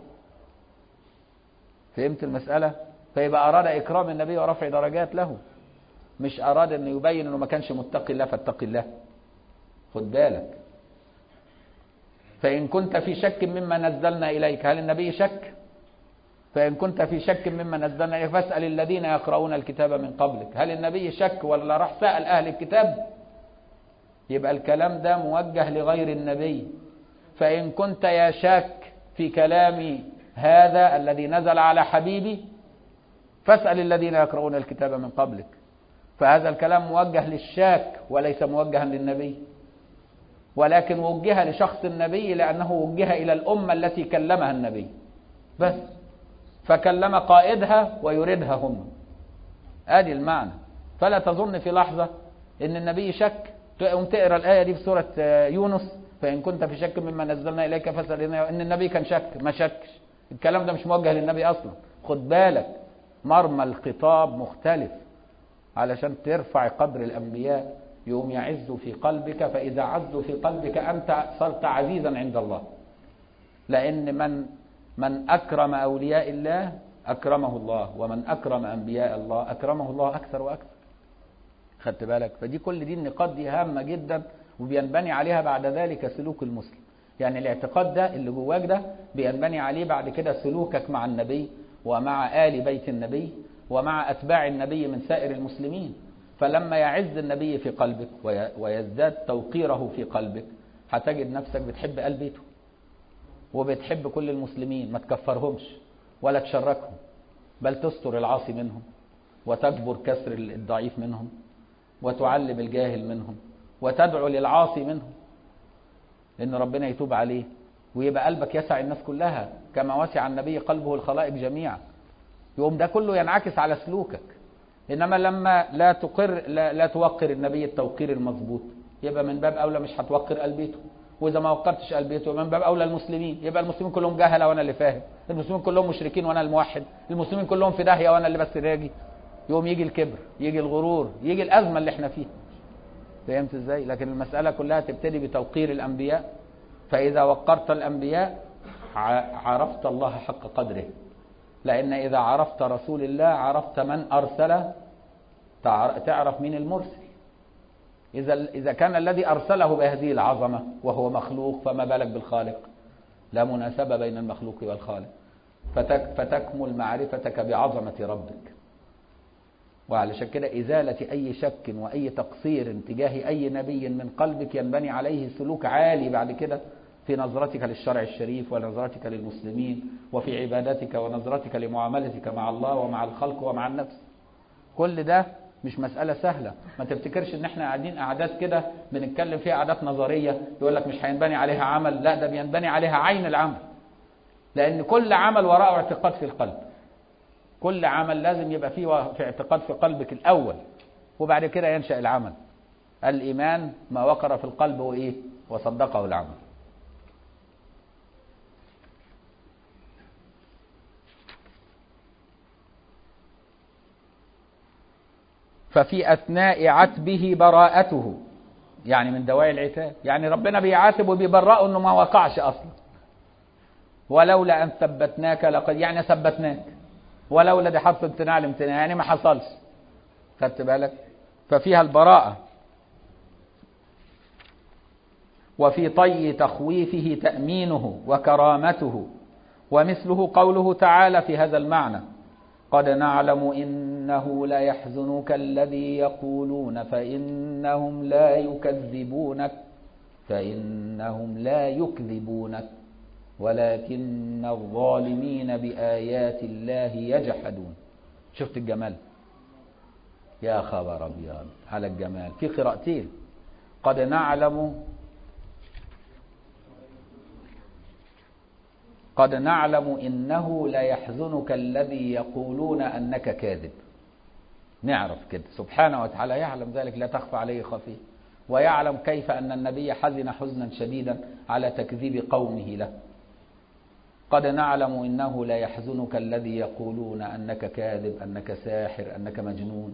فهمت المسألة؟ فيبقى أراد إكرام النبي ورفع درجات له، مش أراد أن يبين أنه ما كانش متقي الله فاتقي الله. خد بالك. فإن كنت في شك مما نزلنا إليك، هل النبي شك؟ فإن كنت في شك مما نزلنا إليك فاسأل الذين يقرؤون الكتاب من قبلك. هل النبي شك ولا راح سأل أهل الكتاب؟ يبقى الكلام ده موجه لغير النبي. فإن كنت يا شاك في كلامي هذا الذي نزل على حبيبي فاسأل الذين يقرؤون الكتاب من قبلك. فهذا الكلام موجه للشاك وليس موجها للنبي، ولكن وجه لشخص النبي لأنه وجه إلى الأمة التي كلمها النبي بس، فكلم قائدها ويريدها هم. آدي المعنى. فلا تظن في لحظة إن النبي شك، تقوم تقرأ الآية دي في سورة يونس فإن كنت في شك مما نزلنا إليك فاسأل، إن النبي كان شك. ما شكش، الكلام ده مش موجه للنبي أصلا. خد بالك، مرمى الخطاب مختلف علشان ترفع قدر الأنبياء، يوم يعز في قلبك، فإذا عزوا في قلبك أنت صرت عزيزا عند الله. لأن من أكرم أولياء الله أكرمه الله، ومن أكرم أنبياء الله أكرمه الله أكثر وأكثر. خدت بالك؟ فدي كل دي النقاط دي هامة جدا، وبينبني عليها بعد ذلك سلوك المسلم. يعني الاعتقاد ده اللي جواك ده بينبني عليه بعد كده سلوكك مع النبي ومع آل بيت النبي ومع أتباع النبي من سائر المسلمين. فلما يعز النبي في قلبك ويزداد توقيره في قلبك، هتجد نفسك بتحب آل بيته وبتحب كل المسلمين، ما تكفرهمش ولا تشركهم، بل تستر العاصي منهم وتجبر كسر الضعيف منهم وتعلم الجاهل منهم وتدعو للعاصي منهم إن ربنا يتوب عليه، ويبقى قلبك يسع الناس كلها كما وسع النبي قلبه الخلائق جميعا. يقوم ده كله ينعكس على سلوكك. إنما لما لا توقر النبي التوقير المضبوط، يبقى من باب أولى مش هتوقر قلبيته. وإذا ما وقرتش قلبيته من باب أولى المسلمين، يبقى المسلمين كلهم جهلة وأنا اللي فاهم، المسلمين كلهم مشركين وأنا الموحد، المسلمين كلهم في داهية وأنا اللي بس راجي. يقوم يجي الكبر، يجي الغرور، يجي الأزمة اللي احنا فيها. فهمت ازاي؟ لكن المسألة كلها تبتدي بتوقير الأنبياء. فإذا وقرت الأنبياء عرفت الله حق قدره، لأن إذا عرفت رسول الله عرفت من أرسل، تعرف مين المرسل. إذا كان الذي أرسله بهذه العظمة وهو مخلوق، فما بالك بالخالق؟ لا مناسبة بين المخلوق والخالق. فتكمل معرفتك بعظمة ربك. وعلشان كده إزالة أي شك وأي تقصير تجاه أي نبي من قلبك ينبني عليه سلوك عالي بعد كده في نظرتك للشرع الشريف ونظرتك للمسلمين وفي عبادتك ونظرتك لمعاملتك مع الله ومع الخلق ومع النفس. كل ده مش مسألة سهلة. ما تفتكرش ان احنا قاعدين قعدات كده بنتكلم فيها قعدات نظرية يقول لك مش هينبني عليها عمل. لا، ده بينبني عليها عين العمل، لأن كل عمل وراءه اعتقاد في القلب. كل عمل لازم يبقى فيه في اعتقاد في قلبك الأول، وبعد كده ينشأ العمل. الإيمان ما وقر في القلب وإيه وصدقه العمل. ففي أثناء عتبه براءته، يعني من دواعي العتاب، يعني ربنا بيعاتب وبيبرأه انه ما وقعش اصلا. ولولا ان ثبتناك لقد، يعني ثبتناك، ولولا دي حرف امتناع الامتناع، يعني ما حصلش. خدت بالك؟ ففيها البراءة. وفي طي تخويفه تأمينه وكرامته. ومثله قوله تعالى في هذا المعنى: قد نعلم إنه لا يحزنك الذي يقولون فإنهم لا يكذبونك ولكن الظالمين بآيات الله يجحدون. شفت الجمال؟ يا خبر أبيض على الجمال. في قراءتين: قد نعلم إنه لا يحزنك الذي يقولون أنك كاذب. نعرف كده سبحانه وتعالى، يعلم ذلك لا تخفى عليه خفية، ويعلم كيف أن النبي حزن حزنا شديدا على تكذيب قومه له. قد نعلم إنه لا يحزنك الذي يقولون أنك كاذب، أنك ساحر، أنك مجنون.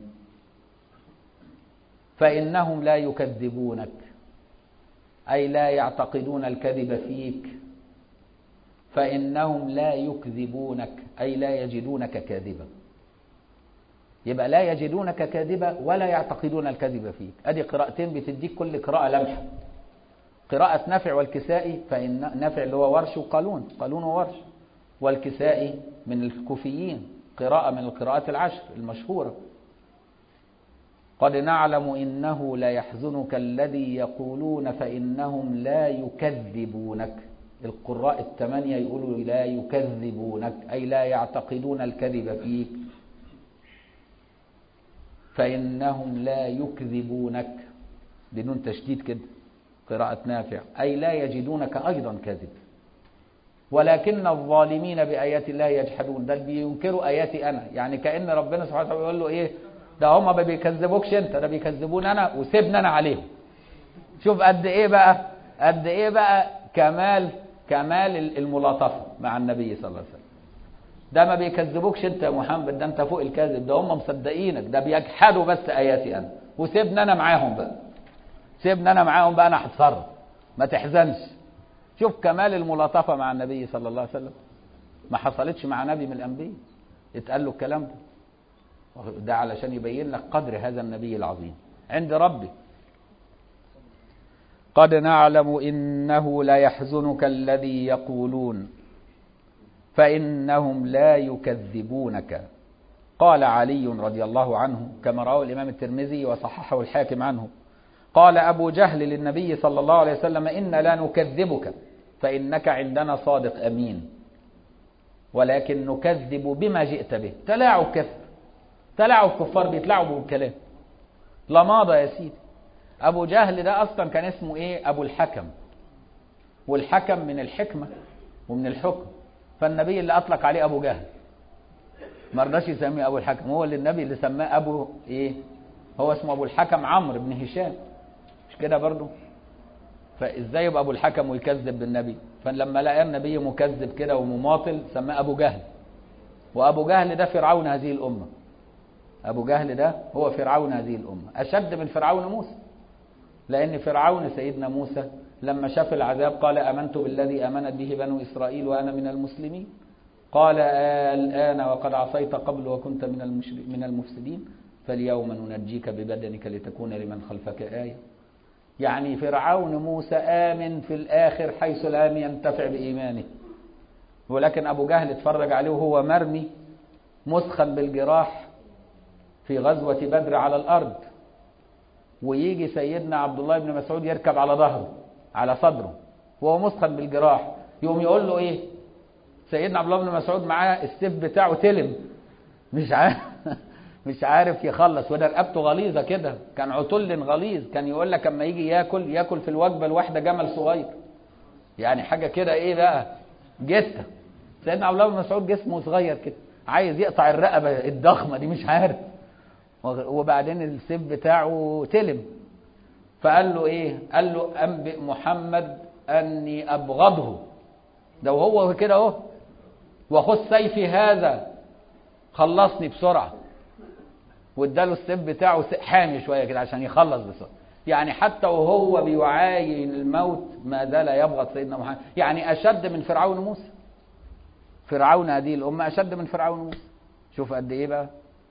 فإنهم لا يكذبونك، أي لا يعتقدون الكذب فيك. فإنهم لا يكذبونك أي لا يجدونك كاذبا. يبقى لا يجدونك كاذبا ولا يعتقدون الكذب فيك. أدي قراءتين بتديك كل قراءة لمحة. قراءة نافع والكسائي، فإن نافع اللي هو ورش وقالون، قالون وورش، والكسائي من الكوفيين، قراءة من القراءات العشر المشهورة. قد نعلم إنه لا يحزنك الذي يقولون فإنهم لا يكذبونك. القراء الثمانية يقولوا لا يكذبونك أي لا يعتقدون الكذب فيك. فإنهم لا يكذبونك بدون تشديد كده، قراءة نافع، أي لا يجدونك أيضا كذب. ولكن الظالمين بآيات الله يجحدون، ده بينكروا آياتي أنا. يعني كأن ربنا سبحانه وتعالى يقول له إيه؟ ده هم ما بيكذبوكش أنت، ده بيكذبون أنا وسيبني أنا عليهم. شوف قد إيه بقى كمال الملاطفة مع النبي صلى الله عليه وسلم. ده ما بيكذبوكش انت يا محمد، ده انت فوق الكذب، ده هم مصدقينك، ده بيجحدوا بس آياتي أنا وسيبني أنا معاهم بقى، أنا هتصرف، ما تحزنش. شوف كمال الملاطفة مع النبي صلى الله عليه وسلم، ما حصلتش مع نبي من الأنبياء اتقال له الكلام ده علشان يبين لك قدر هذا النبي العظيم عند ربه. قد نعلم إنه ليحزنك الذي يقولون فإنهم لا يكذبونك. قال علي رضي الله عنه كما رواه الإمام الترمذي وصححه الحاكم عنه، قال أبو جهل للنبي صلى الله عليه وسلم: إنا لا نكذبك فإنك عندنا صادق أمين، ولكن نكذب بما جئت به. تلاعب كذب، تلاعب كفار بيتلاعبوا بالكلام. لماذا يا سيدي؟ أبو جهل ده أصلا كان اسمه إيه؟ أبو الحكم، والحكم من الحكمة ومن الحكم، فالنبي اللي أطلق عليه أبو جهل ما رضاش يسميه أبو الحكم، هو اللي النبي اللي سماه أبو إيه؟ هو اسمه أبو الحكم عمرو بن هشام، مش كده برضه؟ فإزاي يبقى أبو الحكم ويكذب بالنبي؟ فلما لقى النبي مكذب كده ومماطل سماه أبو جهل. وأبو جهل ده فرعون هذه الأمة. أبو جهل ده هو فرعون هذه الأمة، أشد من فرعون موسى، لأن فرعون سيدنا موسى لما شاف العذاب قال: آمنت بالذي آمنت به بنو إسرائيل وأنا من المسلمين. قال: الآن وقد عصيت قبل وكنت من المفسدين فاليوم ننجيك ببدنك لتكون لمن خلفك آية. يعني فرعون موسى آمن في الآخر حيث لم ينتفع بإيمانه، ولكن أبو جهل اتفرج عليه وهو مرمي مسخن بالجراح في غزوة بدر على الأرض، ويجي سيدنا عبد الله بن مسعود يركب على ظهره على صدره وهو مسخن بالجراح، يقوم يقول له إيه؟ سيدنا عبد الله بن مسعود معاه السيف بتاعه تلم، مش عارف يخلص، وده رقبته غليظه كده، كان عتل غليظ، كان يقول لك اما يجي ياكل في الوجبه الواحده جمل صغير، يعني حاجه كده ايه بقى، جته. سيدنا عبد الله بن مسعود جسمه صغير كده، عايز يقطع الرقبه الضخمه دي مش عارف، وبعدين السيف بتاعه تلم، فقال له ايه؟ قال له: انبئ محمد اني ابغضه، ده وهو كده اهو، وخذ سيفي هذا خلصني بسرعه، واداله السيف بتاعه حامي شويه كده عشان يخلص بسرعه. يعني حتى وهو بيعاين الموت ما زال يبغض سيدنا محمد، يعني اشد من فرعون موسى. فرعون هذه الامه اشد من فرعون موسى، شوف قد ايه بقى.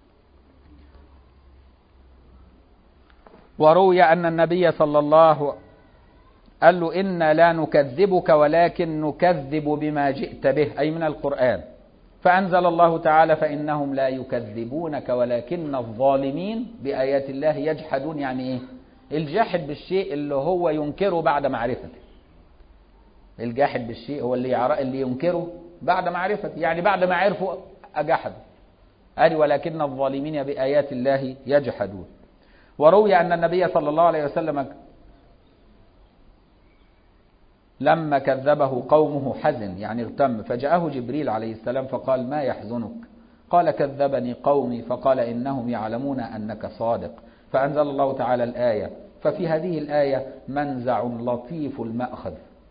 وروي ان النبي صلى الله قال له: إنا لا نكذبك ولكن نكذب بما جئت به، أي من القرآن. فأنزل الله تعالى: فإنهم لا يكذبونك ولكن الظالمين بآيات الله يجحدون. يعني إيه؟ الجاحد بالشيء اللي هو ينكره بعد معرفته. الجاحد بالشيء هو اللي ينكره بعد معرفته، يعني بعد ما عرفوا أجحدوا. قال: ولكن الظالمين بآيات الله يجحدون. وروي أن النبي صلى الله عليه وسلم لما كذبه قومه حزن، يعني اغتم، فجاءه جبريل عليه السلام فقال: ما يحزنك؟ قال: كذبني قومي. فقال: إنهم يعلمون أنك صادق. فأنزل الله تعالى الآية. ففي هذه الآية منزع لطيف المأخذ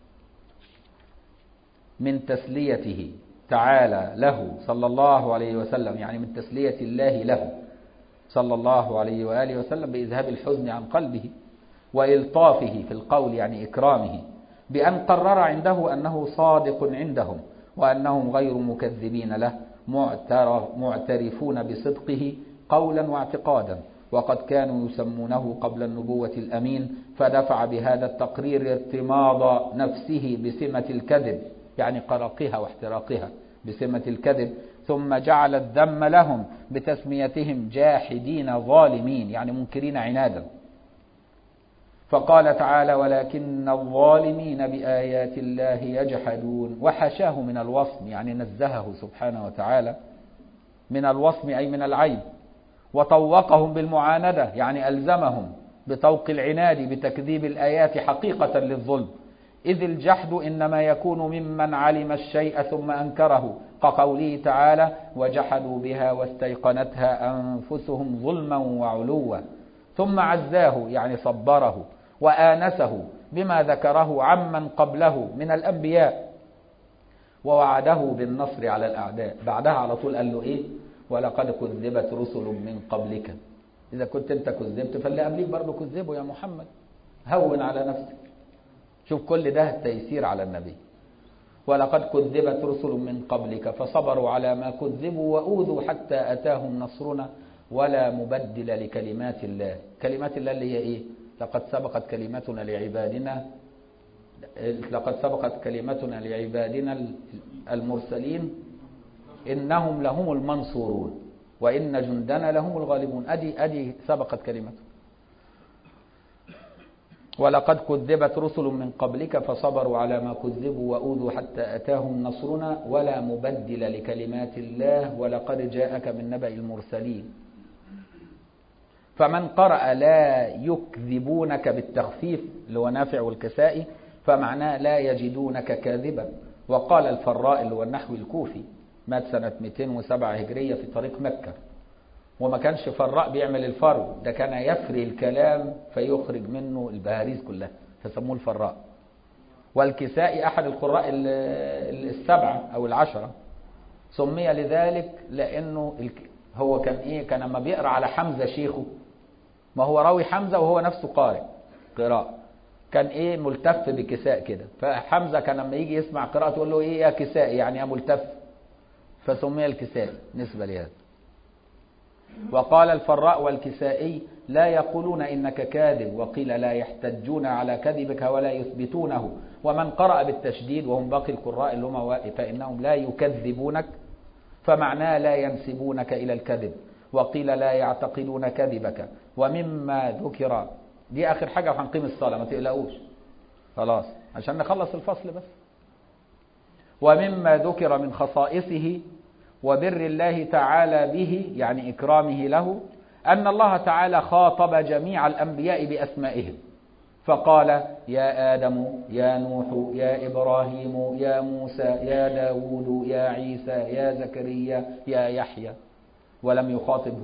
من تسليته تعالى له صلى الله عليه وسلم، يعني من تسلية الله له صلى الله عليه وآله وسلم بإذهاب الحزن عن قلبه، وإلطافه في القول يعني إكرامه، بأن قرر عنده أنه صادق عندهم وأنهم غير مكذبين له، معترفون بصدقه قولا واعتقادا. وقد كانوا يسمونه قبل النبوة الأمين، فدفع بهذا التقرير ارتماض نفسه بسمة الكذب، يعني قرقها واحتراقها بسمة الكذب، ثم جعل الذم لهم بتسميتهم جاحدين ظالمين، يعني منكرين عنادا. فقال تعالى: ولكن الظالمين بآيات الله يجحدون. وحشاه من الوصم، يعني نزهه سبحانه وتعالى من الوصم أي من العيب. وطوقهم بالمعاندة، يعني ألزمهم بطوق العناد بتكذيب الآيات حقيقة للظلم، إذ الجحد إنما يكون ممن علم الشيء ثم أنكره، كقوله تعالى: وجحدوا بها واستيقنتها أنفسهم ظلما وعلوا. ثم عزاه، يعني صبره وآنسه بما ذكره عمن قبله من الأنبياء، ووعده بالنصر على الأعداء. بعدها على طول قال له إيه؟ ولقد كذبت رسل من قبلك. إذا كنت أنت كذبت فاللي قبليك برضه كذبوا يا محمد، هون على نفسك. شوف كل ده التيسير على النبي. ولقد كذبت رسل من قبلك فصبروا على ما كذبوا وأوذوا حتى أتاهم نصرنا ولا مبدل لكلمات الله. كلمات الله اللي هي إيه؟ لقد سبقت كلمتنا لعبادنا المرسلين إنهم لهم المنصورون وإن جندنا لهم الغالبون. أدي سبقت كلمته. ولقد كذبت رسل من قبلك فصبروا على ما كذبوا وأوذوا حتى أتاهم نصرنا ولا مبدل لكلمات الله ولقد جاءك من نبأ المرسلين. فمن قرأ لا يكذبونك بالتخفيف اللي هو نافع والكسائي فمعناه لا يجدونك كاذبا. وقال الفراء اللي هو النحوي الكوفي مات سنة 207 هجرية في طريق مكة، وما كانش فراء بيعمل الفرو، ده كان يفري الكلام فيخرج منه البهاريز كلها فسموه الفراء. والكسائي أحد القراء السبعة أو العشرة، سمي لذلك لأنه هو كان إيه؟ كان لما بيقرأ على حمزة شيخه، ما هو راوي حمزة وهو نفسه قارئ قراءة، كان إيه؟ ملتف بكساء كده، فحمزة كان لما يجي يسمع قراءة تقول له إيه يا كسائي، يعني يا ملتف، فسمي الكسائي نسبة لهذا. وقال الفراء والكسائي لا يقولون إنك كاذب، وقيل لا يحتجون على كذبك ولا يثبتونه. ومن قرأ بالتشديد وهم باقي القراء اللي هم فإنهم لا يكذبونك فمعناه لا ينسبونك إلى الكذب، وقيل لا يعتقدون كذبك. ومما ذكر، دي آخر حاجة وهنقيم الصلاة ما تقلقوش خلاص عشان نخلص الفصل بس. ومما ذكر من خصائصه وبر الله تعالى به يعني إكرامه له أن الله تعالى خاطب جميع الأنبياء بأسمائهم فقال يا آدم يا نوح يا إبراهيم يا موسى يا داود يا عيسى يا زكريا يا يحيى، ولم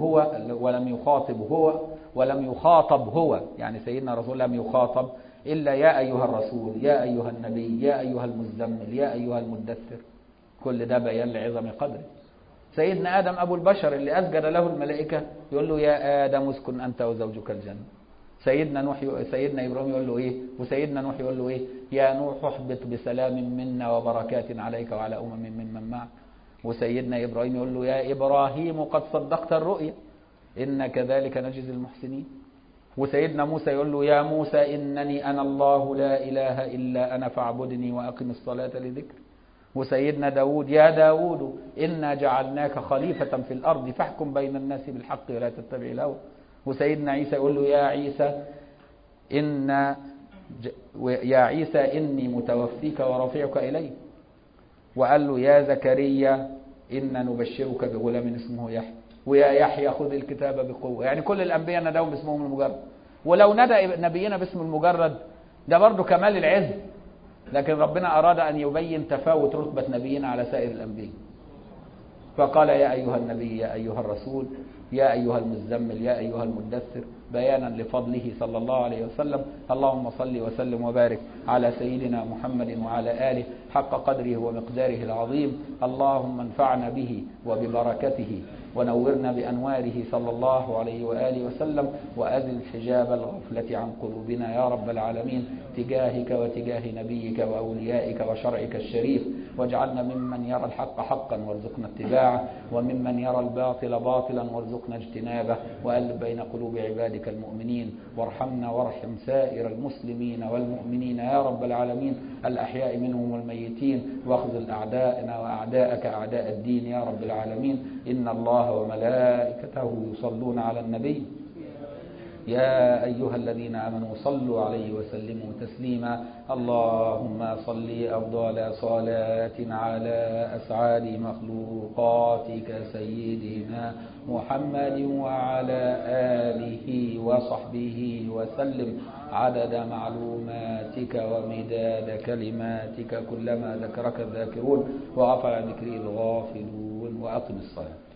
يخاطب هو يعني سيدنا رسول لم يخاطب إلا يا أيها الرسول يا أيها النبي يا أيها المزمل يا أيها المدثر. كل ده بيان لعظم قدره. سيدنا آدم أبو البشر اللي أسجد له الملائكة يقول له يا آدم اسكن أنت وزوجك الجنة. سيدنا إبراهيم يقول له إيه؟ وسيدنا نوح يقول له إيه؟ يا نوح اهبط بسلام منا وبركات عليك وعلى ممن معك. وسيدنا إبراهيم يقول له يا إبراهيم قد صدقت الرؤيا إن كذلك نجزي المحسنين. وسيدنا موسى يقول له يا موسى إنني أنا الله لا إله إلا أنا فاعبدني وأقم الصلاة لذكر. وسيدنا داود يا داود إنا جعلناك خليفة في الأرض فاحكم بين الناس بالحق ولا تتبع الهوى. وسيدنا عيسى يقول له يا عيسى إني متوفيك ورافعك إلي. وقال له يا زكريا إنا نبشرك بغلام اسمه يحيى. ويا يحيى خذ الكتاب بقوة. يعني كل الأنبياء نداهم باسمهم المجرد، ولو ندى نبينا باسم المجرد ده برضو كمال العز، لكن ربنا أراد أن يبين تفاوت رتبة نبينا على سائر الأنبياء فقال يا أيها النبي يا أيها الرسول يا أيها المزمل يا أيها المدثر بيانا لفضله صلى الله عليه وسلم. اللهم صل وسلم وبارك على سيدنا محمد وعلى آله حق قدره ومقداره العظيم. اللهم انفعنا به وببركته ونورنا بأنواره صلى الله عليه وآله وسلم، وأزل حجاب الغفلة عن قلوبنا يا رب العالمين تجاهك وتجاه نبيك وأوليائك وشرعك الشريف. واجعلنا ممن يرى الحق حقا وارزقنا اتباعه، وممن يرى الباطل باطلا وارزقنا اجتنابه. وألف بين قلوب عبادك المؤمنين، وارحمنا وارحم سائر المسلمين والمؤمنين يا رب العالمين الأحياء منهم والميتين، واخذل أعداءنا وأعداءك أعداء الدين يا رب العالمين. إن الله وملائكته يصلون على النبي يا أيها الذين آمنوا صلوا عليه وسلموا تسليما. اللهم صل أفضل صلاة على أسعد مخلوقاتك سيدنا محمد وعلى آله وصحبه وسلم عدد معلوماتك ومداد كلماتك كلما ذكرك الذاكرون وغفل عن ذكره الغافلون. وأقم الصلاة.